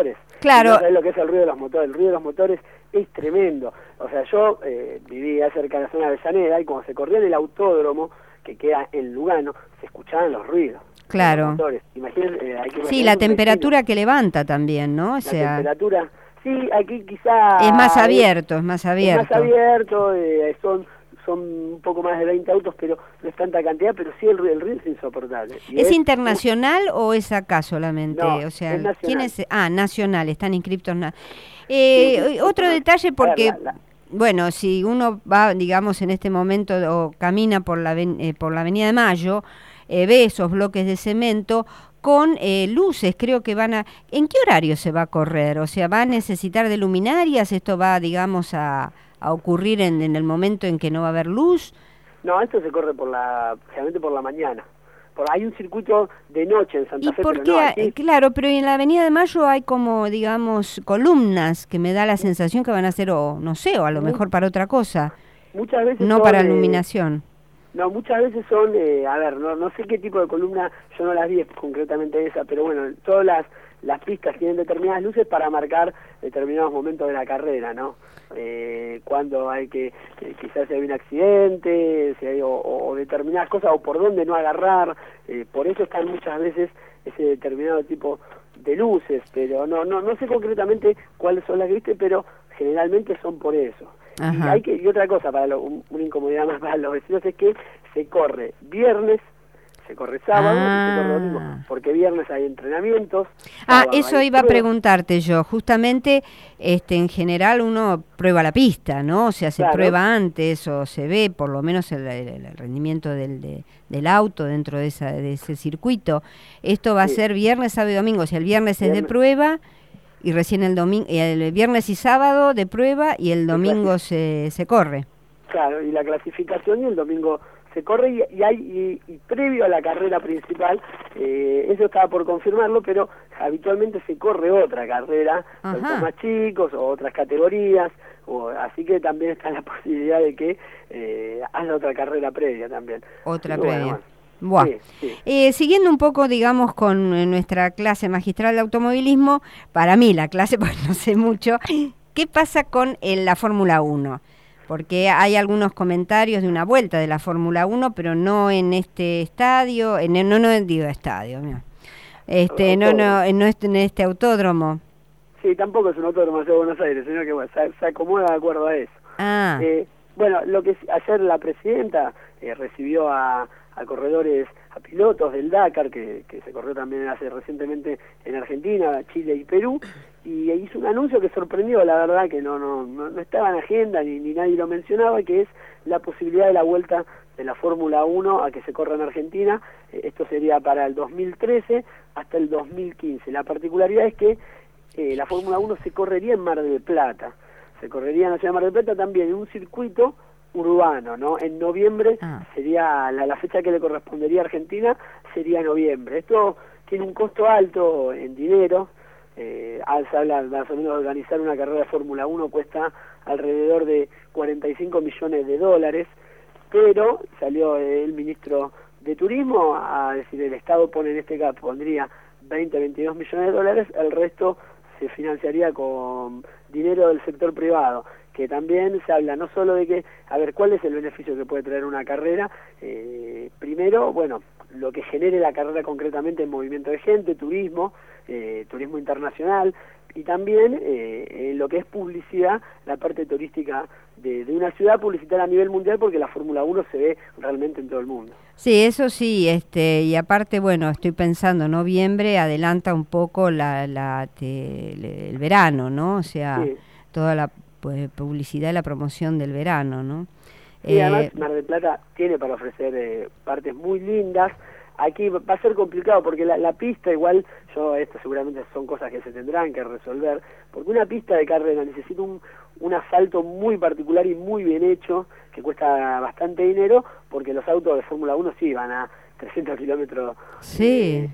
Claro. No sabés lo que es el ruido de los motores. El ruido de los motores es tremendo. O sea, yo eh, vivía cerca de la zona de Avellaneda y cuando se corría en el autódromo, que queda en Lugano, se escuchaban los ruidos. Claro. Los motores. Imagínense, eh, hay que Sí, la temperatura que levanta también, ¿no? O La sea, temperatura, sí, aquí quizá... es más abierto, es más abierto. Es más abierto, eh, son son un poco más de veinte autos, pero no es tanta cantidad, pero sí el ruido, el ruido es insoportable. Y ¿Es, es internacional o es acá solamente? No, o sea, es nacional. ¿quién es? Ah, nacional, están inscriptos. Na eh, Sí, sí, otro sí, detalle porque... la, la, Bueno, si uno va, digamos, en este momento o camina por la, eh, por la Avenida de Mayo, eh, ve esos bloques de cemento con eh, luces, creo que van a... ¿En qué horario se va a correr? O sea, ¿va a necesitar de luminarias? ¿Esto va, digamos, a, a ocurrir en, en el momento en que no va a haber luz? No, esto se corre por la, generalmente por la mañana. Por, hay un circuito de noche en Santa ¿Y Fe, por pero qué? no, hay- aquí, Claro, pero en la Avenida de Mayo hay como, digamos, columnas que me da la sensación que van a ser, o no sé, o a lo Mu- mejor para otra cosa, muchas veces no son, para eh, iluminación. No, muchas veces son, eh, a ver, no, no sé qué tipo de columna, yo no las vi concretamente esa, pero bueno, todas las, las pistas tienen determinadas luces para marcar determinados momentos de la carrera, ¿no? Eh, cuando hay que, eh, quizás si hay un accidente, si hay, o, o determinadas cosas, o por dónde no agarrar, eh, por eso están muchas veces ese determinado tipo de luces, pero no, no, no sé concretamente cuáles son las que viste, pero generalmente son por eso. Y, Ajá. hay que, y otra cosa, para lo, un- una incomodidad más para los vecinos es que se corre viernes, se corre sábado y se corre domingo, porque viernes hay entrenamientos. Ah, sábado eso hay iba a pruebas. preguntarte yo. Justamente, este, en general uno prueba la pista, ¿no? O sea, se Claro. prueba antes o se ve por lo menos el, el- el rendimiento del, de- del auto dentro de, esa, de ese circuito. Esto va a Sí. ser viernes, sábado y domingo. O sea, el viernes es de Viernes. prueba y recién el domingo, el viernes y sábado de prueba y el domingo se, se corre. Claro, y la clasificación y el domingo se corre y, y hay y, y previo a la carrera principal, eh, eso estaba por confirmarlo, pero habitualmente se corre otra carrera, Ajá. autos más chicos o otras categorías, o, así que también está la posibilidad de que eh, haya otra carrera previa también. Otra Así que, previa. bueno, Buah. sí, sí. Eh, siguiendo un poco, digamos, con eh, nuestra clase magistral de automovilismo, para mí la clase, pues no sé mucho, ¿qué pasa con eh, la Fórmula uno? Porque hay algunos comentarios de una vuelta de la Fórmula uno, pero no en este estadio, en el- no, no digo estadio, mira. Este, no, no, en- no es- en este autódromo. Sí, tampoco es un autódromo de Buenos Aires, sino que bueno, se, se acomoda de acuerdo a eso. Ah, Eh, bueno, lo que s- ayer la presidenta eh, recibió a, a corredores, a pilotos del Dakar, que, que se corrió también hace recientemente en Argentina, Chile y Perú, y hizo un anuncio que sorprendió, la verdad, que no no no, no estaba en agenda ni, ni nadie lo mencionaba, que es la posibilidad de la vuelta de la Fórmula uno a que se corra en Argentina. Eh, esto sería para el dos mil trece hasta el dos mil quince. La particularidad es que eh, la Fórmula uno se correría en Mar del Plata. Se correría en la ciudad de Mar del Plata también en un circuito urbano, ¿no? En noviembre sería la, la fecha que le correspondería a Argentina, sería noviembre. Esto tiene un costo alto en dinero. Eh, al- se habla más o menos de organizar una carrera de Fórmula uno cuesta alrededor de cuarenta y cinco millones de dólares, pero salió el ministro de Turismo a decir el Estado pone en este caso, pondría veinte, veintidós millones de dólares, el resto se financiaría con dinero del sector privado, que también se habla no solo de que, a ver, ¿cuál es el beneficio que puede traer una carrera? Eh, primero, bueno, lo que genere la carrera concretamente en movimiento de gente, turismo, eh, turismo internacional, y también eh, en lo que es publicidad, la parte turística de, de una ciudad, publicitar a nivel mundial, porque la Fórmula uno se ve realmente en todo el mundo. sí, eso sí, este, y aparte, bueno, estoy pensando, noviembre adelanta un poco la, la, te- el verano, ¿no? O sea, Sí. toda la pues, publicidad y la promoción del verano, ¿no? Y Eh, además Mar del Plata tiene para ofrecer eh, partes muy lindas. Aquí va a ser complicado porque la, la pista igual, yo esto seguramente son cosas que se tendrán que resolver, porque una pista de carrera necesita un, un asfalto muy particular y muy bien hecho, que cuesta bastante dinero, porque los autos de Fórmula uno sí van a trescientos kilómetros sí.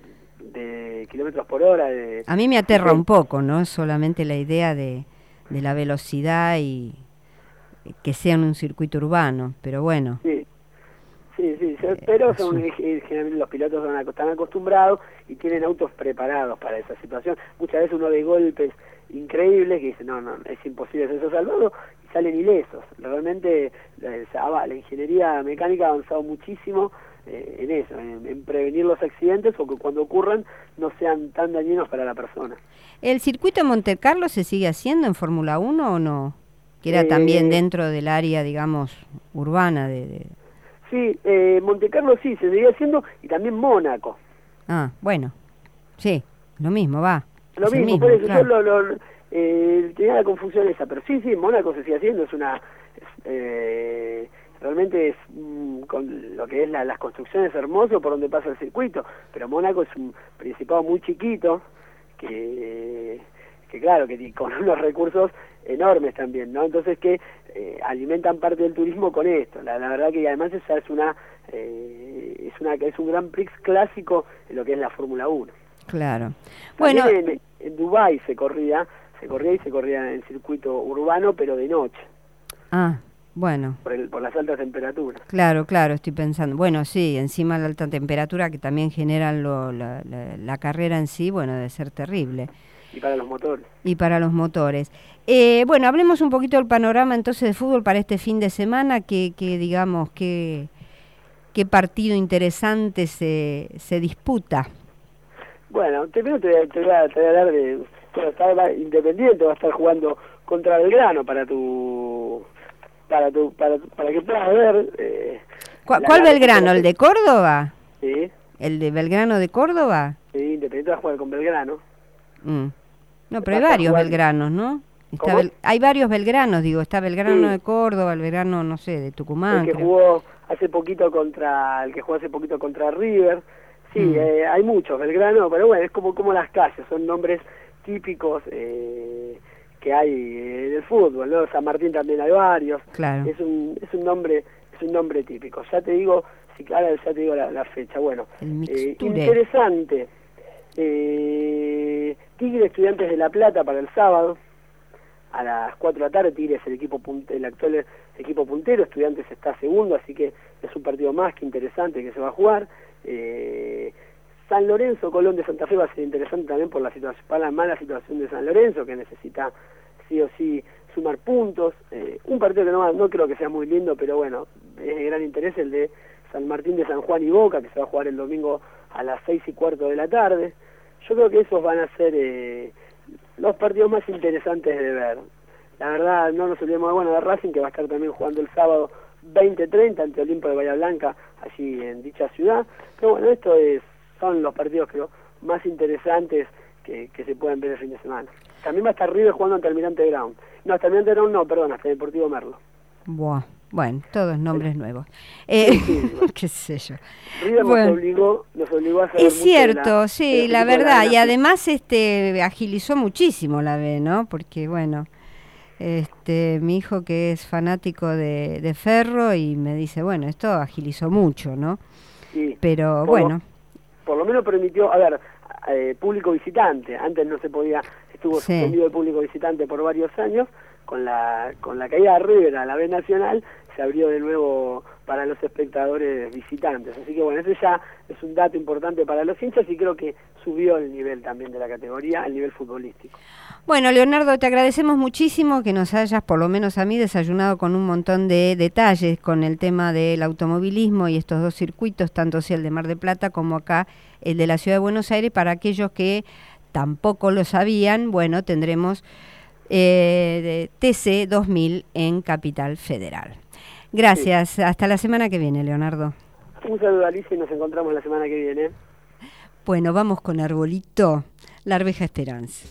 de kilómetros por hora. De, A mí me aterra Sí. un poco, ¿no? Solamente la idea de, de la velocidad y que sea en un circuito urbano, pero bueno. Sí, sí, sí, pero son, generalmente los pilotos son, están acostumbrados y tienen autos preparados para esa situación. Muchas veces uno ve golpes increíbles que dice, no, no, es imposible ser eso salvado, y salen ilesos. Realmente la, la ingeniería mecánica ha avanzado muchísimo eh, en eso, en, en prevenir los accidentes o que cuando ocurran no sean tan dañinos para la persona. ¿El circuito de Monte Carlo se sigue haciendo en Fórmula uno o no? Que era eh, también dentro del área, digamos, urbana de... de... Sí, eh, Monte Carlo sí, se sigue haciendo, y también Mónaco. Ah, bueno, sí, lo mismo, va. Lo mismo, mismo, por eso claro. yo lo, lo, eh, tenía la confusión esa, pero sí, sí, Mónaco se sigue haciendo, es una... Es, eh, realmente es mm, con lo que es la, las construcciones hermoso por donde pasa el circuito, pero Mónaco es un principado muy chiquito, que... que claro, que con unos recursos enormes también, ¿no? Entonces que eh, alimentan parte del turismo con esto. La, la verdad que además esa es una eh, es una es un Grand Prix clásico en lo que es la Fórmula uno. Claro. También Bueno, en, en Dubái se corría, se corría y se corría en circuito urbano, pero de noche. Ah, bueno. Por, el, por las altas temperaturas. Claro, claro, estoy pensando. Bueno, sí, encima la alta temperatura que también generan lo, la, la, la carrera en sí, bueno, debe ser terrible. Y para los motores. Y para los motores. Eh, bueno, hablemos un poquito del panorama entonces de fútbol para este fin de semana, que, que digamos, que, qué partido interesante se, se disputa. Bueno, primero te, te, voy a, te voy a hablar de... Bueno, está Independiente, va a estar jugando contra Belgrano para tu... para tu para, para que puedas ver... Eh, ¿Cuál, ¿cuál Belgrano? ¿El de Córdoba? Sí. ¿El de Belgrano de Córdoba? Sí, Independiente va a jugar con Belgrano. Mm. No, pero hay varios Belgranos, ¿no? Está Bel... Hay varios Belgranos, digo, está Belgrano sí. de Córdoba, el Belgrano, no sé, de Tucumán. El que creo. jugó hace poquito contra, el que jugó hace poquito contra River. Sí, mm. eh, hay muchos Belgrano, pero bueno, es como como las calles, son nombres típicos eh, que hay eh, del fútbol, ¿no? San Martín también hay varios. Claro. Es un es un nombre es un nombre típico. Ya te digo, sí, claro, ya te digo la, la fecha. Bueno, eh, interesante. Eh, Tigre Estudiantes de La Plata para el sábado a las cuatro de la tarde. Tigre es el equipo punte, el actual equipo puntero, Estudiantes está segundo, así que es un partido más que interesante que se va a jugar. eh, San Lorenzo Colón de Santa Fe va a ser interesante también por la situación, para la mala situación de San Lorenzo, que necesita sí o sí sumar puntos. Eh, un partido que no, no creo que sea muy lindo, pero bueno, es de gran interés el de San Martín de San Juan y Boca, que se va a jugar el domingo a las seis y cuarto de la tarde. Yo creo que esos van a ser eh, los partidos más interesantes de ver. La verdad, no nos olvidemos de, bueno, de Racing, que va a estar también jugando el sábado veinte treinta ante Olimpo de Bahía Blanca, allí en dicha ciudad. Pero bueno, estos es, son los partidos, creo, más interesantes que, que se pueden ver el fin de semana. También va a estar River jugando ante Almirante Brown. No, hasta Almirante Brown no, perdón, hasta Deportivo Merlo. Buah. Bueno, todos nombres nuevos. Eh, sí, qué sé yo. River bueno, nos, obligó, nos obligó a saber es mucho cierto, la, sí, la verdad. Y además este agilizó muchísimo la B, ¿no? Porque, bueno, este mi hijo que es fanático de, de Ferro y me dice, bueno, esto agilizó mucho, ¿no? Sí, pero por bueno. Lo, por lo menos permitió, a ver, eh, público visitante. Antes no se podía, estuvo sí. suspendido el público visitante por varios años. Con la, con la caída de River a la B Nacional, se abrió de nuevo para los espectadores visitantes. Así que bueno, ese ya es un dato importante para los hinchas y creo que subió el nivel también de la categoría, el nivel futbolístico. Bueno, Leonardo, te agradecemos muchísimo que nos hayas, por lo menos a mí, desayunado con un montón de detalles con el tema del automovilismo y estos dos circuitos, tanto sea el de Mar del Plata como acá el de la Ciudad de Buenos Aires. Para aquellos que tampoco lo sabían, bueno, tendremos Eh, de T C dos mil en Capital Federal. Gracias, sí. Hasta la semana que viene, Leonardo. Un saludo, Alicia, y nos encontramos la semana que viene. Bueno, vamos con Arbolito, la arveja Esperanza.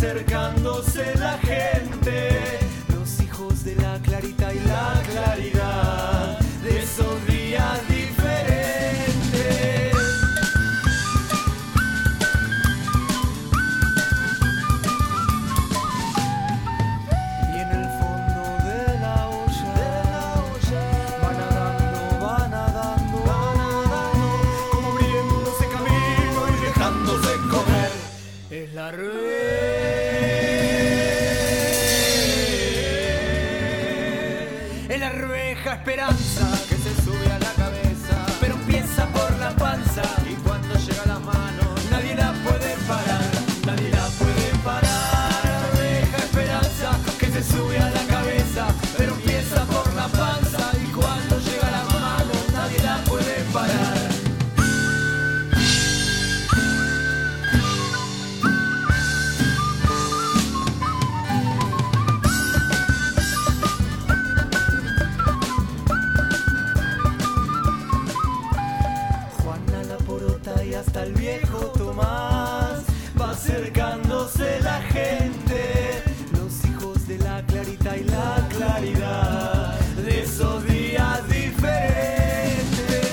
acercándose la gente, los hijos de la clarita y la claridad de esos días diferentes. Y en el fondo de la olla, de la olla va nadando, va nadando, va nadando, como abriéndose camino y dejándose comer. Es la rueda. Esperanza que se sube a la cabeza, pero empieza por la panza y cuando llega a las manos nadie la puede parar, nadie la puede parar. La oveja esperanza que se sube a la cabeza, pero empieza por la panza y cuando llega a las manos nadie la puede parar. Hasta el viejo Tomás va acercándose la gente, los hijos de la clarita y la claridad de esos días diferentes.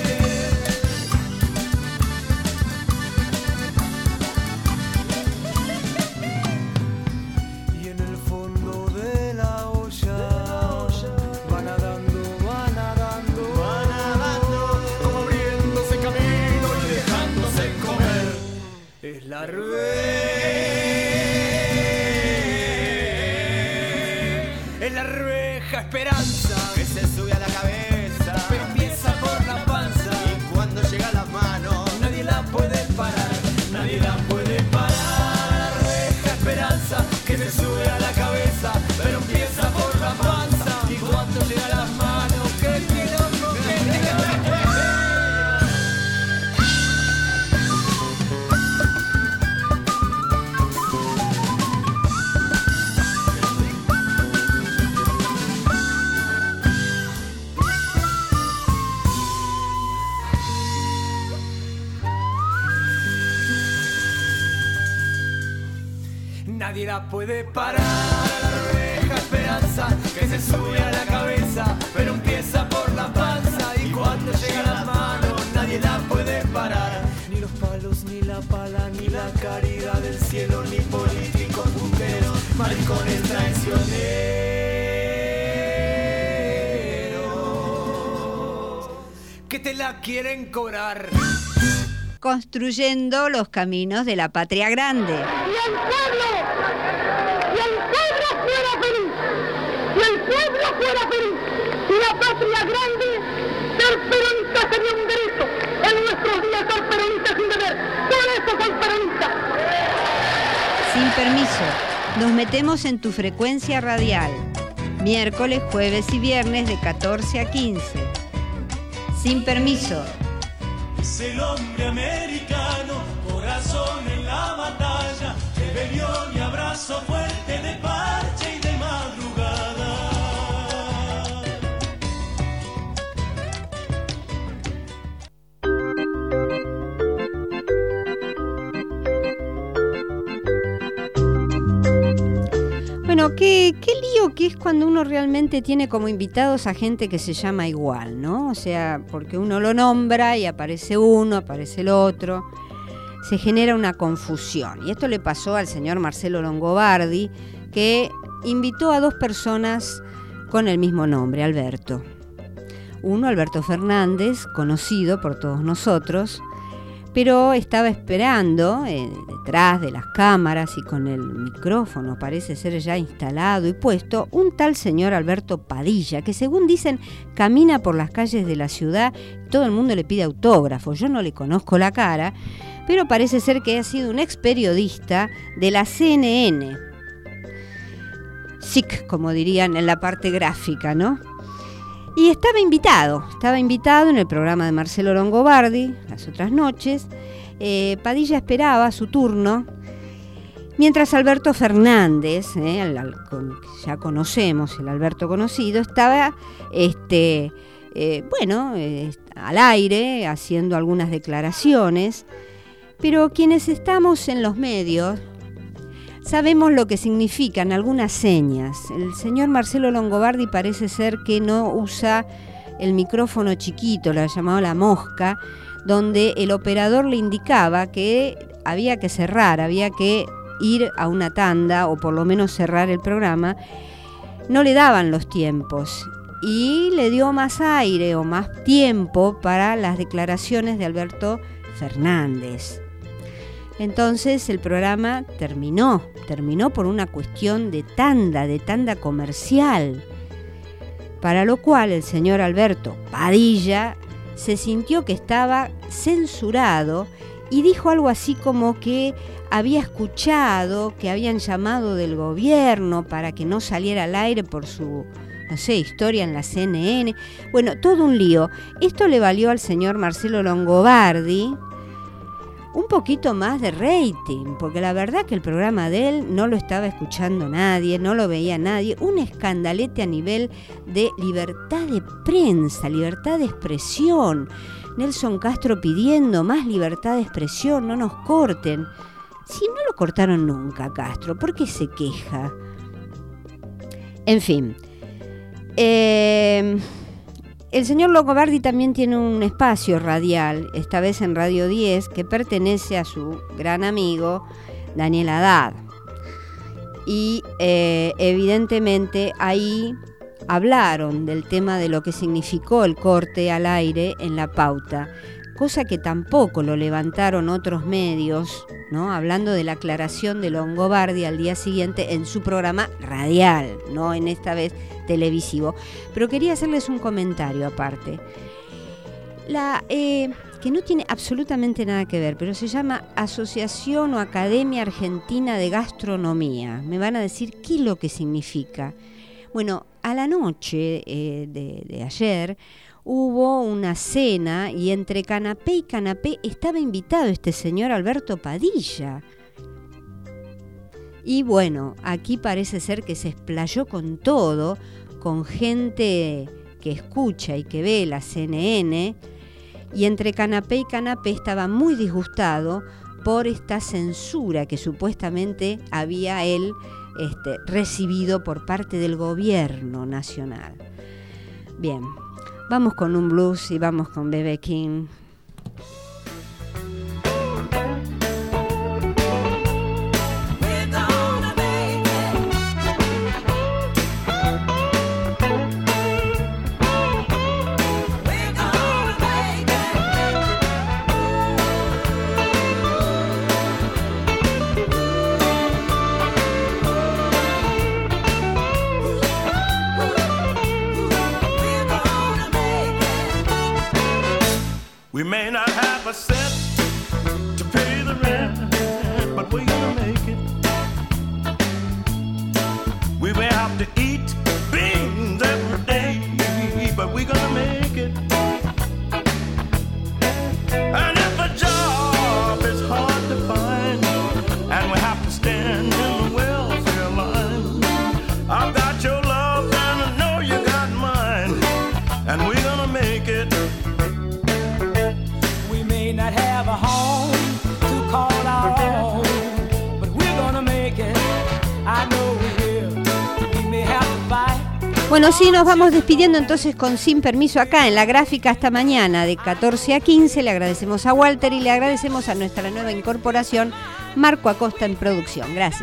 Y en el fondo de la olla va nadando, va nadando, va nadando, como abriéndose camino y dejándose comer. Es la rueda, es la rueja esperanza que se sube a la cabeza, pero empieza por la panza y cuando llega a las manos nadie la puede parar, nadie la puede parar. La rueja esperanza que se sube a la cabeza, pero empieza por la panza y cuando llega a las manos que quilombo, que quilombo. Nadie la puede parar, la oveja esperanza que se sube a la cabeza, pero empieza por la panza y cuando llega a las manos nadie la puede parar. Ni los palos, ni la pala, ni la caridad del cielo, ni políticos punteros, maricones traicioneros que te la quieren cobrar. Construyendo los caminos de la patria grande. Y el pueblo, si el pueblo fuera feliz, si el pueblo fuera feliz, y la patria grande, ser peronista sería un derecho. En nuestros días ser peronista sin deber. Por eso soy peronista. Sin permiso, nos metemos en tu frecuencia radial. Miércoles, jueves y viernes de catorce a quince. Sin permiso. Es el hombre americano, corazón en la batalla, rebelión y abrazo fuerte de parche y de madrugada. Bueno, qué, qué lío que es cuando uno realmente tiene como invitados a gente que se llama igual, ¿no? O sea, porque uno lo nombra y aparece uno, aparece el otro. Se genera una confusión. Y esto le pasó al señor Marcelo Longobardi, que invitó a dos personas con el mismo nombre, Alberto. Uno, Alberto Fernández, conocido por todos nosotros, pero estaba esperando eh, detrás de las cámaras y con el micrófono, parece ser ya instalado y puesto, un tal señor Alberto Padilla, que según dicen camina por las calles de la ciudad, todo el mundo le pide autógrafo. Yo no le conozco la cara, pero parece ser que ha sido un ex periodista de la C N N. S I C, como dirían en la parte gráfica, ¿no? Y estaba invitado, estaba invitado en el programa de Marcelo Longobardi, las otras noches. Eh, Padilla esperaba su turno, mientras Alberto Fernández, eh, al, al, con, ya conocemos, el Alberto conocido, estaba, este, eh, bueno, eh, al aire, haciendo algunas declaraciones. Pero quienes estamos en los medios sabemos lo que significan algunas señas. El señor Marcelo Longobardi parece ser que no usa el micrófono chiquito, lo ha llamado la mosca, donde el operador le indicaba que había que cerrar, había que ir a una tanda o por lo menos cerrar el programa. No le daban los tiempos y le dio más aire o más tiempo para las declaraciones de Alberto Fernández. Entonces el programa terminó, terminó por una cuestión de tanda, de tanda comercial, para lo cual el señor Alberto Padilla se sintió que estaba censurado y dijo algo así como que había escuchado que habían llamado del gobierno para que no saliera al aire por su, no sé, historia en la C N N. Bueno, todo un lío. Esto le valió al señor Marcelo Longobardi un poquito más de rating, porque la verdad que el programa de él no lo estaba escuchando nadie, no lo veía nadie. Un escandalete a nivel de libertad de prensa, libertad de expresión. Nelson Castro pidiendo más libertad de expresión, no nos corten. Si no lo cortaron nunca, Castro, ¿por qué se queja? En fin. Eh, el señor Longobardi también tiene un espacio radial, esta vez en Radio diez, que pertenece a su gran amigo Daniel Haddad. Y eh, evidentemente ahí hablaron del tema de lo que significó el corte al aire en La Pauta, cosa que tampoco lo levantaron otros medios, ¿no? Hablando de la aclaración de Longobardi al día siguiente en su programa radial, no en esta vez televisivo. Pero quería hacerles un comentario aparte. La, eh, que no tiene absolutamente nada que ver, pero se llama Asociación o Academia Argentina de Gastronomía. Me van a decir qué es lo que significa. Bueno, a la noche eh, de, de ayer hubo una cena y entre canapé y canapé estaba invitado este señor Alberto Padilla. Y bueno, aquí parece ser que se explayó con todo, con gente que escucha y que ve la C N N, y entre canapé y canapé estaba muy disgustado por esta censura que supuestamente había él este, recibido por parte del gobierno nacional. Bien, vamos con un blues y vamos con B B King. We may not have a cent to pay the rent, but we're gonna make it. We may have to eat beans every day, but we're gonna make it. And if a job is hard to find, and we have to stand in the welfare line, I've got your love and I know you got mine, and we're gonna make it. Not have a home to call our own, but we're gonna make it. I know we will. We may have to fight. Bueno, sí, nos vamos despidiendo entonces con Sin Permiso acá en La Gráfica hasta mañana de catorce a quince. Le agradecemos a Walter y le agradecemos a nuestra nueva incorporación, Marco Acosta en producción. Gracias.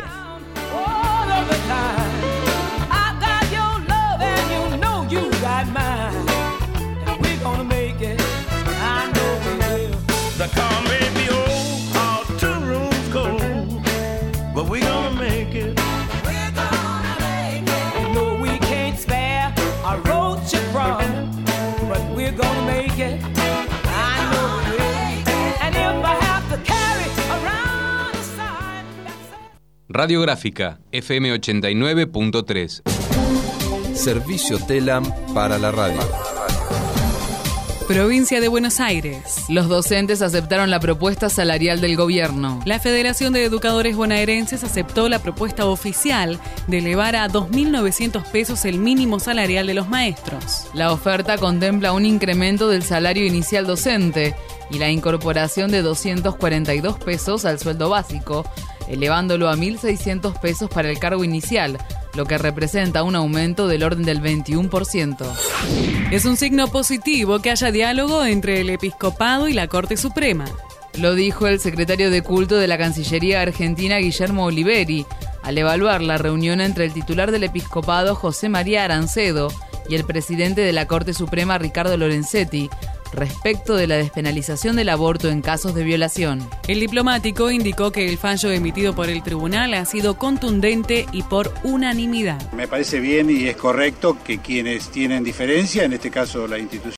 The car may be old, our two rooms cold, but we're gonna make it. We're gonna make it. No, we can't spare a road to run, but we're gonna make it. I know we will. And if I have to carry around the sign. Radio Gráfica, F M ochenta y nueve punto tres. Servicio TELAM para la radio. Provincia de Buenos Aires. Los docentes aceptaron la propuesta salarial del gobierno. La Federación de Educadores Bonaerenses aceptó la propuesta oficial de elevar a dos mil novecientos pesos el mínimo salarial de los maestros. La oferta contempla un incremento del salario inicial docente y la incorporación de doscientos cuarenta y dos pesos al sueldo básico, elevándolo a mil seiscientos pesos para el cargo inicial, lo que representa un aumento del orden del veintiuno por ciento. Es un signo positivo que haya diálogo entre el episcopado y la Corte Suprema. Lo dijo el secretario de culto de la Cancillería Argentina, Guillermo Oliveri, al evaluar la reunión entre el titular del episcopado, José María Arancedo, y el presidente de la Corte Suprema, Ricardo Lorenzetti, respecto de la despenalización del aborto en casos de violación. El diplomático indicó que el fallo emitido por el tribunal ha sido contundente y por unanimidad. Me parece bien y es correcto que quienes tienen diferencia, en este caso la institución